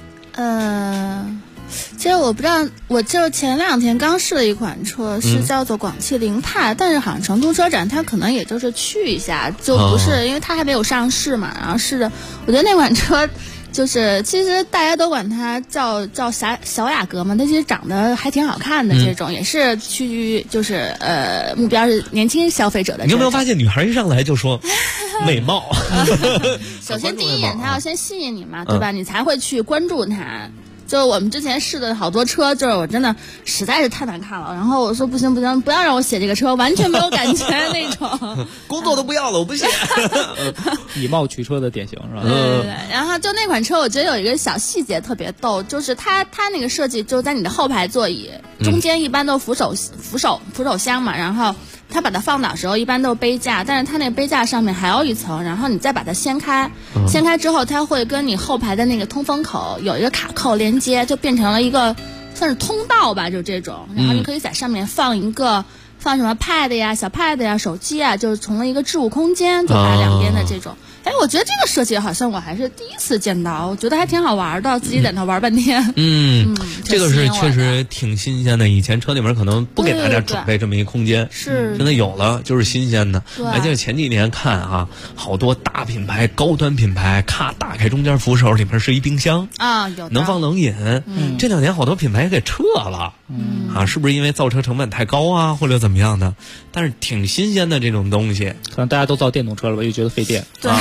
其实我不知道，我就前2天刚试了一款车，是叫做广汽凌派，但是好像成都车展它可能也就是去一下，就不是因为它还没有上市嘛。然后是的，我觉得那款车就是其实大家都管它叫小雅阁嘛，它其实长得还挺好看的，这种也是就是目标是年轻消费者的。 你有没有发现女孩一上来就说美貌？ 首先第一眼它要先吸引你嘛，对吧？你才会去关注它。就我们之前试的好多车，就是我真的实在是太难看了，然后我说不行，不要让我写这个车，完全没有感觉那种， 工作都不要了，我不写。 以貌取车的典型是吧？ 对。然后就那款车，我觉得有一个小细节特别逗，就是它那个设计就在你的后排座椅中间一般都扶手箱嘛，然后它把它放倒的时候一般都是杯架，但是它那个杯架上面还有一层，然后你再把它掀开之后，它会跟你后排的那个通风口有一个卡扣连接，就变成了一个算是通道吧，就这种，然后你可以在上面放什么 pad 呀、小 pad 呀、手机啊，就是成了一个置物空间，就把两边的这种。我觉得这个设计好像我还是第一次见到，我觉得还挺好玩的，自己在那玩半天。 这个是确实挺新鲜的，以前车里面可能不给大家准备这么一个空间， 是真的有了，就是新鲜的。而且前几年看啊，好多大品牌、高端品牌，咔打开中间扶手，里面是一冰箱啊，有能放冷饮。这2年好多品牌给撤了，是不是因为造车成本太高啊，或者怎么样的？但是挺新鲜的这种东西， 可能大家都造电动车了吧，又觉得费电。 对。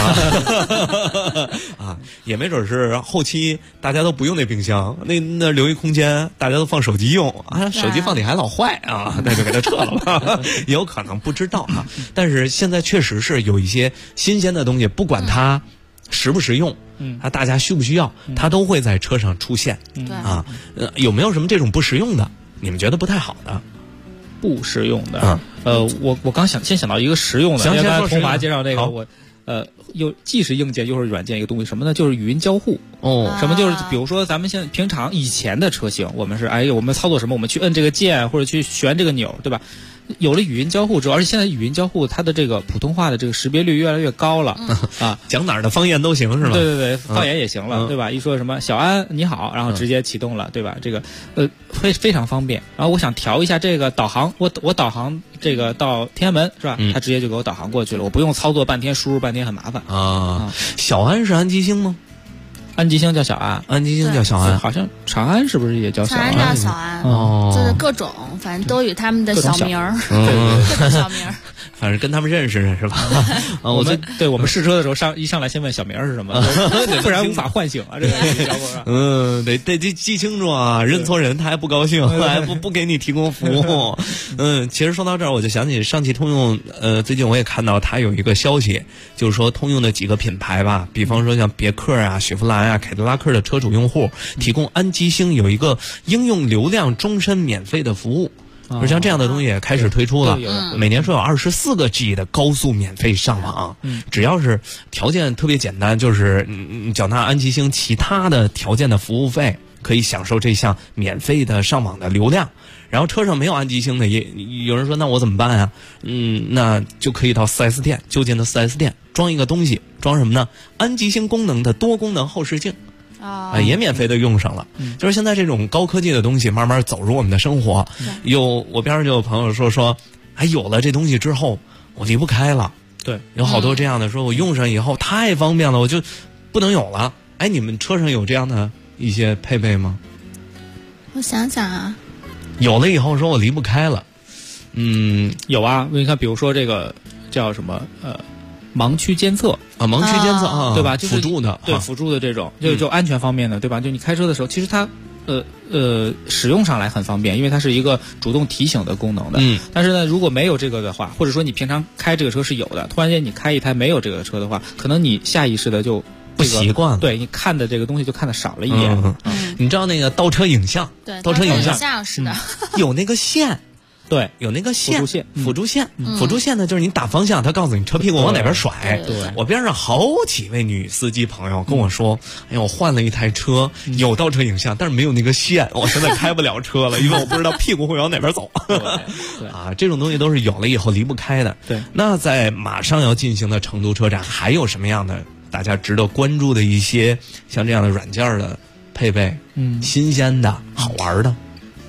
也没准是后期大家都不用那冰箱，那留一空间，大家都放手机用啊，手机放里还老坏啊，那就给它撤了吧，也有可能不知道啊。但是现在确实是有一些新鲜的东西，不管它实不实用，大家需不需要，它都会在车上出现。有没有什么这种不实用的？你们觉得不太好的？ 不实用的，我刚先想到一个实用的，刚才通华介绍这个， 又既是硬件又是软件一个东西，什么呢？就是语音交互。什么就是比如说咱们现在平常以前的车型，我们是我们操作什么，我们去摁这个键或者去旋这个钮，对吧？有了语音交互之后，而且现在语音交互它的这个普通话的这个识别率越来越高了讲哪儿的方言都行是吧？ 对，方言也行了，对吧？一说什么小安你好，然后直接启动了，对吧？这个非常方便。然后我想调一下这个导航，我导航这个到天安门是吧？它直接就给我导航过去了，我不用操作半天，输入半天很麻烦小安是安吉星吗？ 安吉星叫小安， 安吉星叫小安， 好像长安是不是也叫小安？ 长安叫小安，就是各种，反正都有他们的小名儿，各种小名儿。 反正跟他们认识是吧？ 我们试车的时候一上来先问小名是什么，不然无法唤醒啊。这个得记清楚啊，认错人他还不高兴，还不给你提供服务。其实说到这儿，我就想起上汽通用，最近我也看到它有一个消息，就是说通用的几个品牌吧，比方说像别克啊、雪佛兰啊、凯迪拉克的车主用户，提供安吉星有一个应用流量终身免费的服务。就像这样的东西也开始推出了，每年说有24个 G 的高速免费上网，只要是条件特别简单，就是缴纳安吉星其他的条件的服务费，可以享受这项免费的上网的流量。然后车上没有安吉星的，也有人说那我怎么办啊？那就可以到 4S 店，就近的 4S 店装一个东西，装什么呢？安吉星功能的多功能后视镜。也免费的用上了。就是现在这种高科技的东西慢慢走入我们的生活。我边上就有朋友说，有了这东西之后，我离不开了。 对， 有好多这样的，说我用上以后太方便了，我就不能有了。你们车上有这样的一些配备吗？ 我想想啊， 有了以后说我离不开了。 有啊，你看，比如说这个叫什么盲区监测盲区监测对吧？就是辅助的， 对辅助的这种，就安全方面的，对吧？就你开车的时候，其实它使用上来很方便，因为它是一个主动提醒的功能的。但是呢，如果没有这个的话，或者说你平常开这个车是有的，突然间你开一台没有这个车的话，可能你下意识的就不习惯了， 对你看的这个东西就看的少了一点。 你知道那个倒车影像， 对， 倒车影像是的， 有那个线。 对， 有那个线，辅助线， 辅助线呢，就是你打方向，它告诉你车屁股往哪边甩。 对， 我边上好几位女司机朋友跟我说，我换了一台车，有倒车影像，但是没有那个线，我现在开不了车了，因为我不知道屁股会往哪边走。这种东西都是有了以后离不开的。 对， 那在马上要进行的成都车展，还有什么样的大家值得关注的一些像这样的软件的配备？新鲜的、好玩的。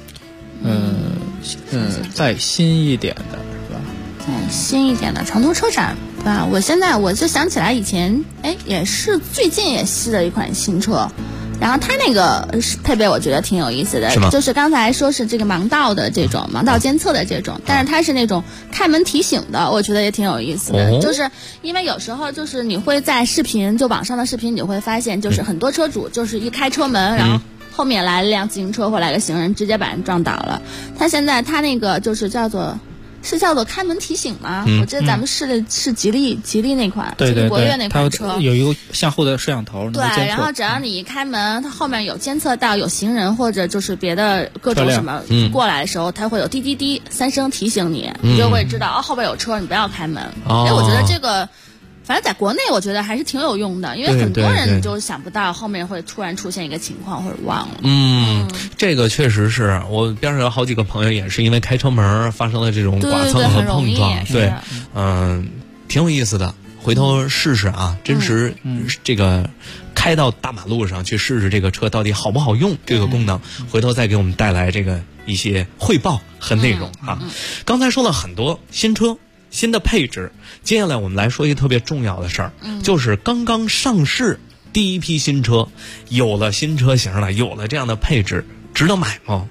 再新一点的是吧？ 再新一点的成都车展，对吧？我就想起来以前，也是最近也吸了一款新车，然后它那个配备我觉得挺有意思的，就是刚才说是这个盲道的这种盲道监测的这种，但是它是那种开门提醒的，我觉得也挺有意思的。就是因为有时候就是你会在网上的视频你会发现，就是很多车主就是一开车门，然后后面来了辆自行车或来个行人，直接把人撞倒了。他现在他那个就是叫做开门提醒吗？我记得咱们试的是吉利那款，吉利博越那款车， 有一个向后的摄像头， 对，然后只要你一开门，它后面有监测到有行人或者就是别的各种什么过来的时候，它会有滴滴滴3声提醒你，你就会知道后边有车，你不要开门。我觉得这个。反正在国内我觉得还是挺有用的，因为很多人就想不到后面会突然出现一个情况或者忘了。 这个确实是我边上有好几个朋友也是因为开车门发生了这种剐蹭和碰撞，对，挺有意思的，回头试试啊，真实这个开到大马路上去试试这个车到底好不好用这个功能，回头再给我们带来这个一些汇报和内容啊。刚才说了很多新车。新的配置，接下来我们来说一个特别重要的事儿，就是刚刚上市第一批新车，有了新车型了，有了这样的配置，值得买吗？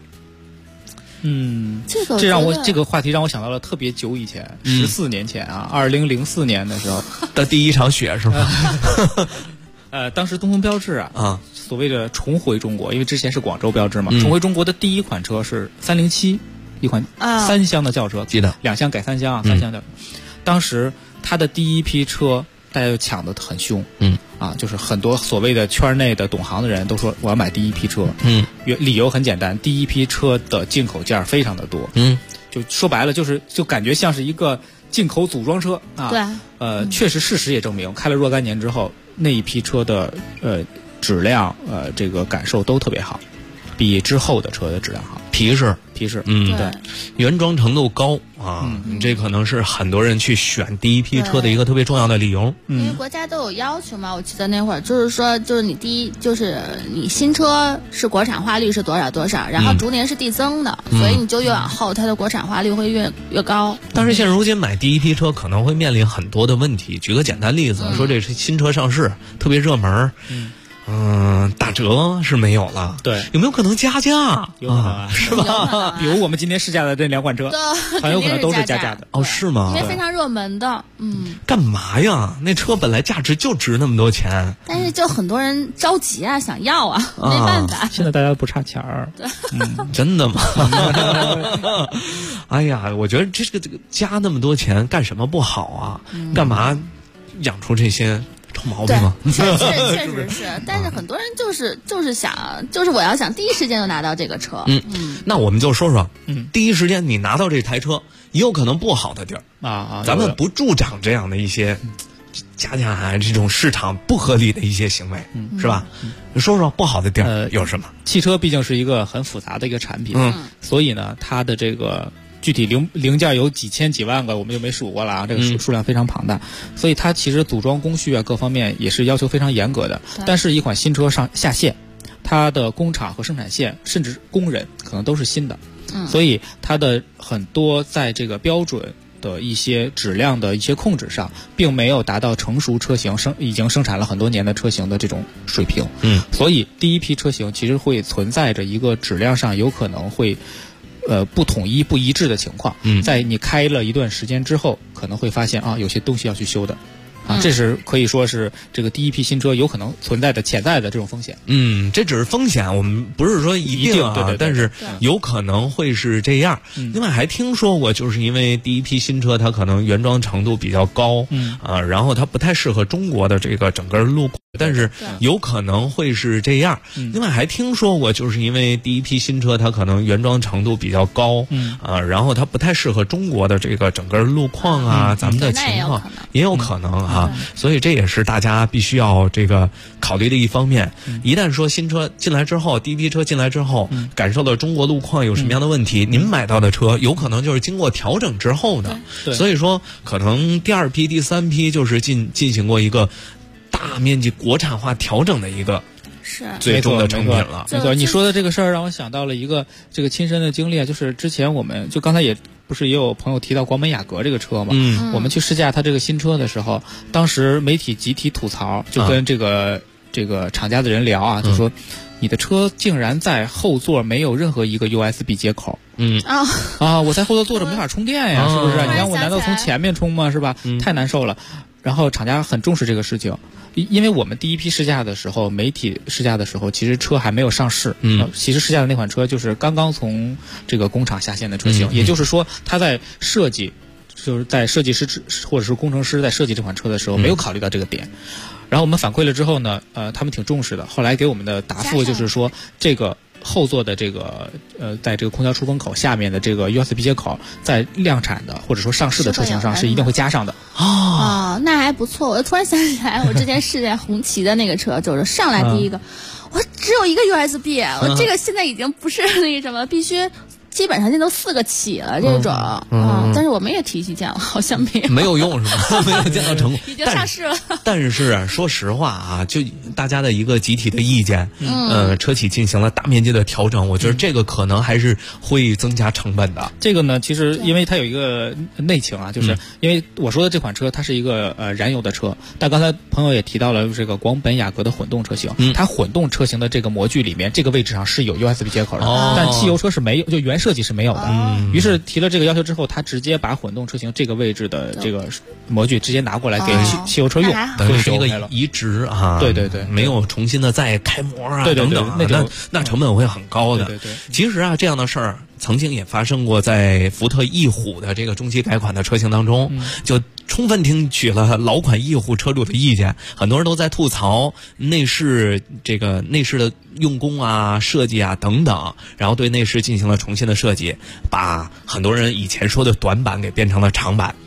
这个话题让我想到了特别久以前，14年前啊，2004年的时候的第一场雪是吗？ 当时东风标致所谓的重回中国，因为之前是广州标致嘛，重回中国的第一款车是307。一款3厢的轿车， 记得 2厢改3厢3厢轿车。当时它的第一批车，大家就抢得很凶，就是很多所谓的圈内的懂行的人都说我要买第一批车，理由很简单，第一批车的进口件非常的多，就说白了就感觉像是一个进口组装车啊。 对。 确实事实也证明，开了若干年之后，那一批车的质量这个感受都特别好，比之后的车的质量好。 皮实， 对， 原装程度高啊，这可能是很多人去选第一批车的一个特别重要的理由。 因为国家都有要求嘛，我记得那会儿就是说，就是你新车是国产化率是多少，然后逐年是递增的，所以你就越往后，它的国产化率会越高。 但是现如今买第一批车可能会面临很多的问题。举个简单例子，说这是新车上市，特别热门。打折是没有了， 对， 有没有可能加价？ 有可能啊， 是吧？ 比如我们今天试驾的这2款车，很有可能都是加价的。 哦，是吗？ 因为非常热门的， 干嘛呀？那车本来价值就值那么多钱， 但是就很多人着急啊，想要啊，没办法。 现在大家都不差钱儿， 真的吗？哎呀，我觉得这个加那么多钱干什么不好啊？干嘛养出这些臭毛病吗？ 确实是，但是很多人就是想，我要想第一时间就拿到这个车。 那我们就说说，第一时间你拿到这台车，也有可能不好的地儿啊。 咱们不助长这样的一些加价这种市场不合理的一些行为，是吧？说说不好的地儿有什么？ 汽车毕竟是一个很复杂的一个产品，所以呢，它的这个具体零件有几千几万个，我们就没数过了啊，这个数量非常庞大，所以它其实组装工序啊各方面也是要求非常严格的。但是一款新车下线，它的工厂和生产线甚至工人可能都是新的，所以它的很多在这个标准的一些质量的一些控制上，并没有达到成熟车型已经生产了很多年的车型的这种水平。所以第一批车型其实会存在着一个质量上有可能会不统一不一致的情况。在你开了一段时间之后，可能会发现啊，有些东西要去修的。这是可以说是这个第一批新车有可能存在的潜在的这种风险。 这只是风险，我们不是说一定啊， 对， 但是有可能会是这样。另外还听说过，就是因为第一批新车它可能原装程度比较高，然后它不太适合中国的这个整个路况，但是有可能会是这样。另外还听说过，就是因为第一批新车它可能原装程度比较高，然后它不太适合中国的这个整个路况啊，咱们的情况也有可能啊。所以这也是大家必须要这个考虑的一方面。一旦说新车进来之后，第一批车进来之后，感受到中国路况有什么样的问题，您买到的车有可能就是经过调整之后的。所以说可能第二批第三批就是进行过一个大面积国产化调整的一个最终的成品了。 没错，你说的这个事儿让我想到了一个这个亲身的经历啊，就是之前我们就刚才也有朋友提到广本雅阁这个车嘛，我们去试驾它这个新车的时候，当时媒体集体吐槽，就跟这个厂家的人聊啊，就说你的车竟然在后座没有任何一个 USB 接口。我在后座坐着没法充电呀，是不是？你让我难道从前面充吗？是吧？太难受了。然后厂家很重视这个事情，因为我们第一批试驾的时候，媒体试驾的时候，其实车还没有上市。其实试驾的那款车就是刚刚从这个工厂下线的车型，也就是说，它在设计，就是在设计师或者是工程师在设计这款车的时候，没有考虑到这个点。然后我们反馈了之后呢，他们挺重视的。后来给我们的答复就是说，这个后座的这个在这个空调出风口下面的这个 USB 接口，在量产的或者说上市的车型上是一定会加上的。 那还不错。我突然想起来，我之前试驾红旗的那个车，就是上来第一个，我只有一个 USB，我这个现在已经不是那个什么，必须。基本上现在都4个起了这种，但是我们也提起见了，好像没有用是吧？没有见到成果， 已经上市了。 但是说实话啊，就大家的一个集体的意见，车企进行了大面积的调整，我觉得这个可能还是会增加成本的。 这个呢，其实因为它有一个内情啊，就是因为我说的这款车它是一个燃油的车，但刚才朋友也提到了这个广本雅阁的混动车型，它混动车型的这个模具里面这个位置上是有 USB 接口的，但汽油车是没有，就原设计是没有的。于是提了这个要求之后，他直接把混动车型这个位置的这个模具直接拿过来给汽油车用， 等于是一个移植啊。 对， 没有重新的再开模啊等等，那成本会很高的。 对。 其实啊，这样的事儿曾经也发生过在福特翼虎的这个中期改款的车型当中，就充分听取了老款翼虎车主的意见，很多人都在吐槽内饰的用工啊、设计啊等等，然后对内饰进行了重新的设计，把很多人以前说的短板给变成了长板。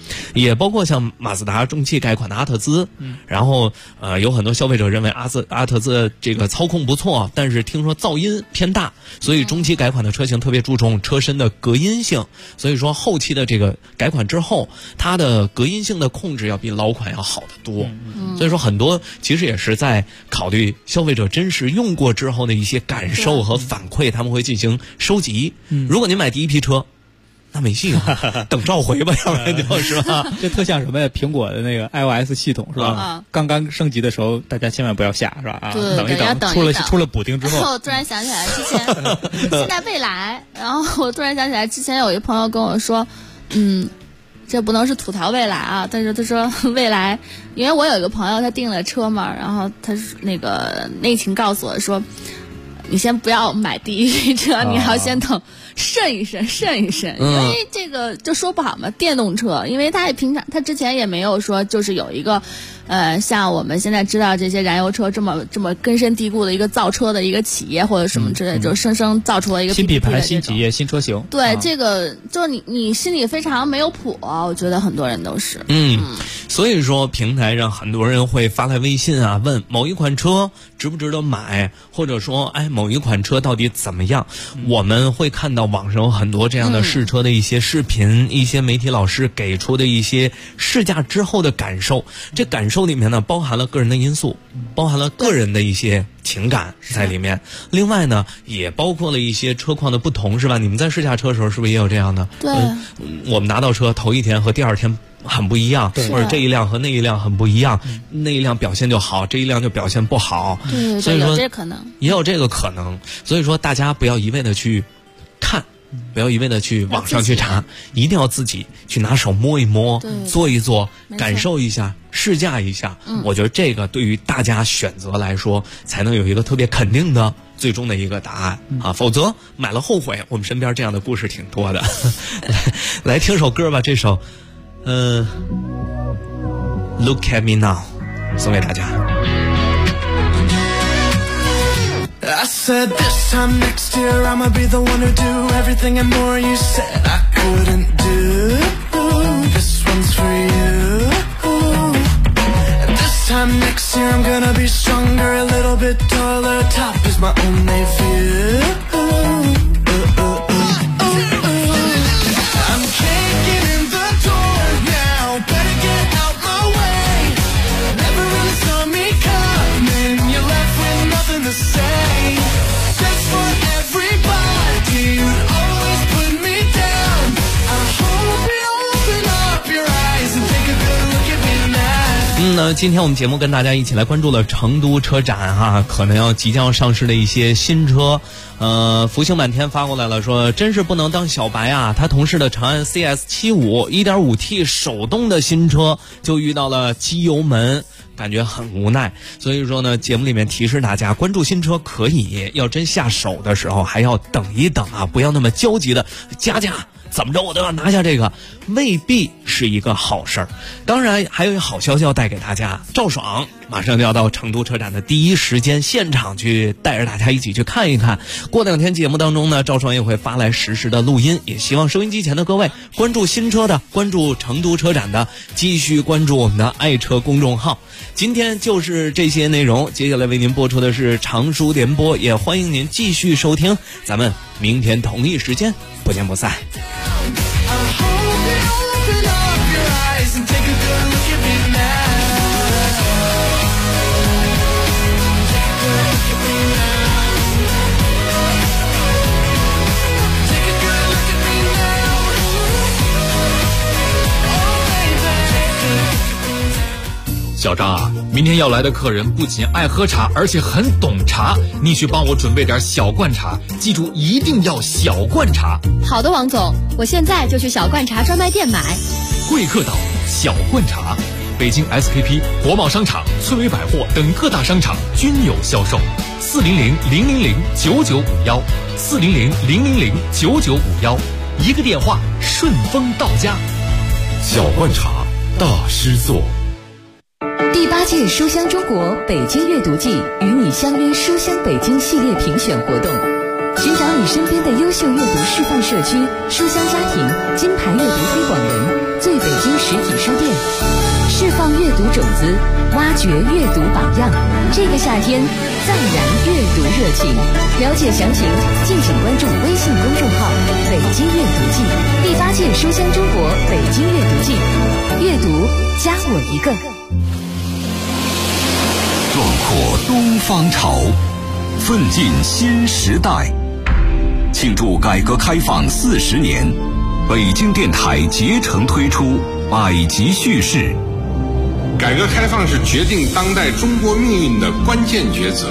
也包括像马自达中期改款的阿特兹，然后有很多消费者认为阿特兹这个操控不错，但是听说噪音偏大，所以中期改款的车型特别注重车身的隔音性，所以说后期的这个改款之后，它的隔音性的控制要比老款要好得多。所以说很多其实也是在考虑消费者真实用过之后的一些感受和反馈，他们会进行收集。如果您买第一批车，那没戏啊，等召回吧，要不然就是吧。 这特像什么呀？苹果的那个 iOS 系统是吧？刚刚升级的时候，大家千万不要下，是吧？等一等，出了补丁之后。 我突然想起来，之前现在蔚来，然后我突然想起来，之前有一朋友跟我说，这不能是吐槽蔚来啊，但是他说蔚来，因为我有一个朋友他订了车嘛，然后他那个内情告诉我说，你先不要买第一批车，你要先等慎一慎，因为这个就说不好嘛，电动车，因为他之前也没有说就是有一个像我们现在知道这些燃油车这么根深蒂固的一个造车的一个企业或者什么之类，就生生造出了一个新品牌、新企业、新车型。 对，这个就是你心里非常没有谱，我觉得很多人都是。 所以说平台上很多人会发来微信啊，问某一款车值不值得买，或者说某一款车到底怎么样。我们会看到网上有很多这样的试车的一些视频，一些媒体老师给出的一些试驾之后的感受，这感受里面呢包含了个人的因素，包含了个人的一些情感在里面。另外呢也包括了一些车况的不同，是吧？你们在试驾车的时候是不是也有这样的？ 对， 我们拿到车头一天和第二天很不一样，或者这一辆和那一辆很不一样，那一辆表现就好，这一辆就表现不好。 对， 所以说有这可能， 也有这个可能。所以说大家不要一味的去看，不要一味的去网上去查，一定要自己去拿手摸一摸，做一做，感受一下，试驾一下。我觉得这个对于大家选择来说，才能有一个特别肯定的最终的一个答案啊，否则买了后悔。我们身边这样的故事挺多的。来听首歌吧，这首Look at me now 送给大家。 I said this time next year I'ma be the one who do everything and more you said I couldn't do. This one's for you. And this time next year I'm gonna be stronger, a little bit taller, top is my only view. I'm kicking in the door now, better get out my way. Never really saw me coming, you're left with nothing to say. Just for everybody, you'd always put me down. I hope you open up your eyes and take a good look at me now. 那今天我们节目跟大家一起来关注了成都车展哈，可能即将上市的一些新车。福星满天发过来了，说真是不能当小白啊！他同事的长安 CS75 1.5T 手动的新车就遇到了机油门，感觉很无奈。所以说呢，节目里面提示大家，关注新车可以，要真下手的时候还要等一等啊，不要那么焦急的加价。怎么着我都要拿下这个，未必是一个好事儿。当然还有一个好消息要带给大家，赵爽马上就要到成都车展的第一时间现场去带着大家一起去看一看。过2天节目当中呢，赵爽也会发来实时的录音，也希望收音机前的各位关注新车的，关注成都车展的，继续关注我们的爱车公众号。今天就是这些内容，接下来为您播出的是长书联播，也欢迎您继续收听，咱们明天同一时间不见不散。 小张啊，明天要来的客人不仅爱喝茶，而且很懂茶，你去帮我准备点小罐茶，记住一定要小罐茶。 好的，王总，我现在就去小罐茶专卖店买。 贵客岛小罐茶，北京 SKP、国贸商场、翠微百货等各大商场均有销售。400-000-9951，400-000-9951，一个电话顺丰到家。 小罐茶，大师座。 第8届书香中国北京阅读季与你相约书香北京系列评选活动，寻找你身边的优秀阅读示范社区、书香家庭、金牌阅读推广人， 最北京实体书店，释放阅读种子，挖掘阅读榜样。这个夏天，再燃阅读热情。了解详情，敬请关注微信公众号“北京阅读季”。第8届书香中国北京阅读季，阅读加我一个。 壮阔东方潮，奋进新时代。庆祝改革开放40年，北京电台竭诚推出百集叙事。 改革开放是决定当代中国命运的关键抉择。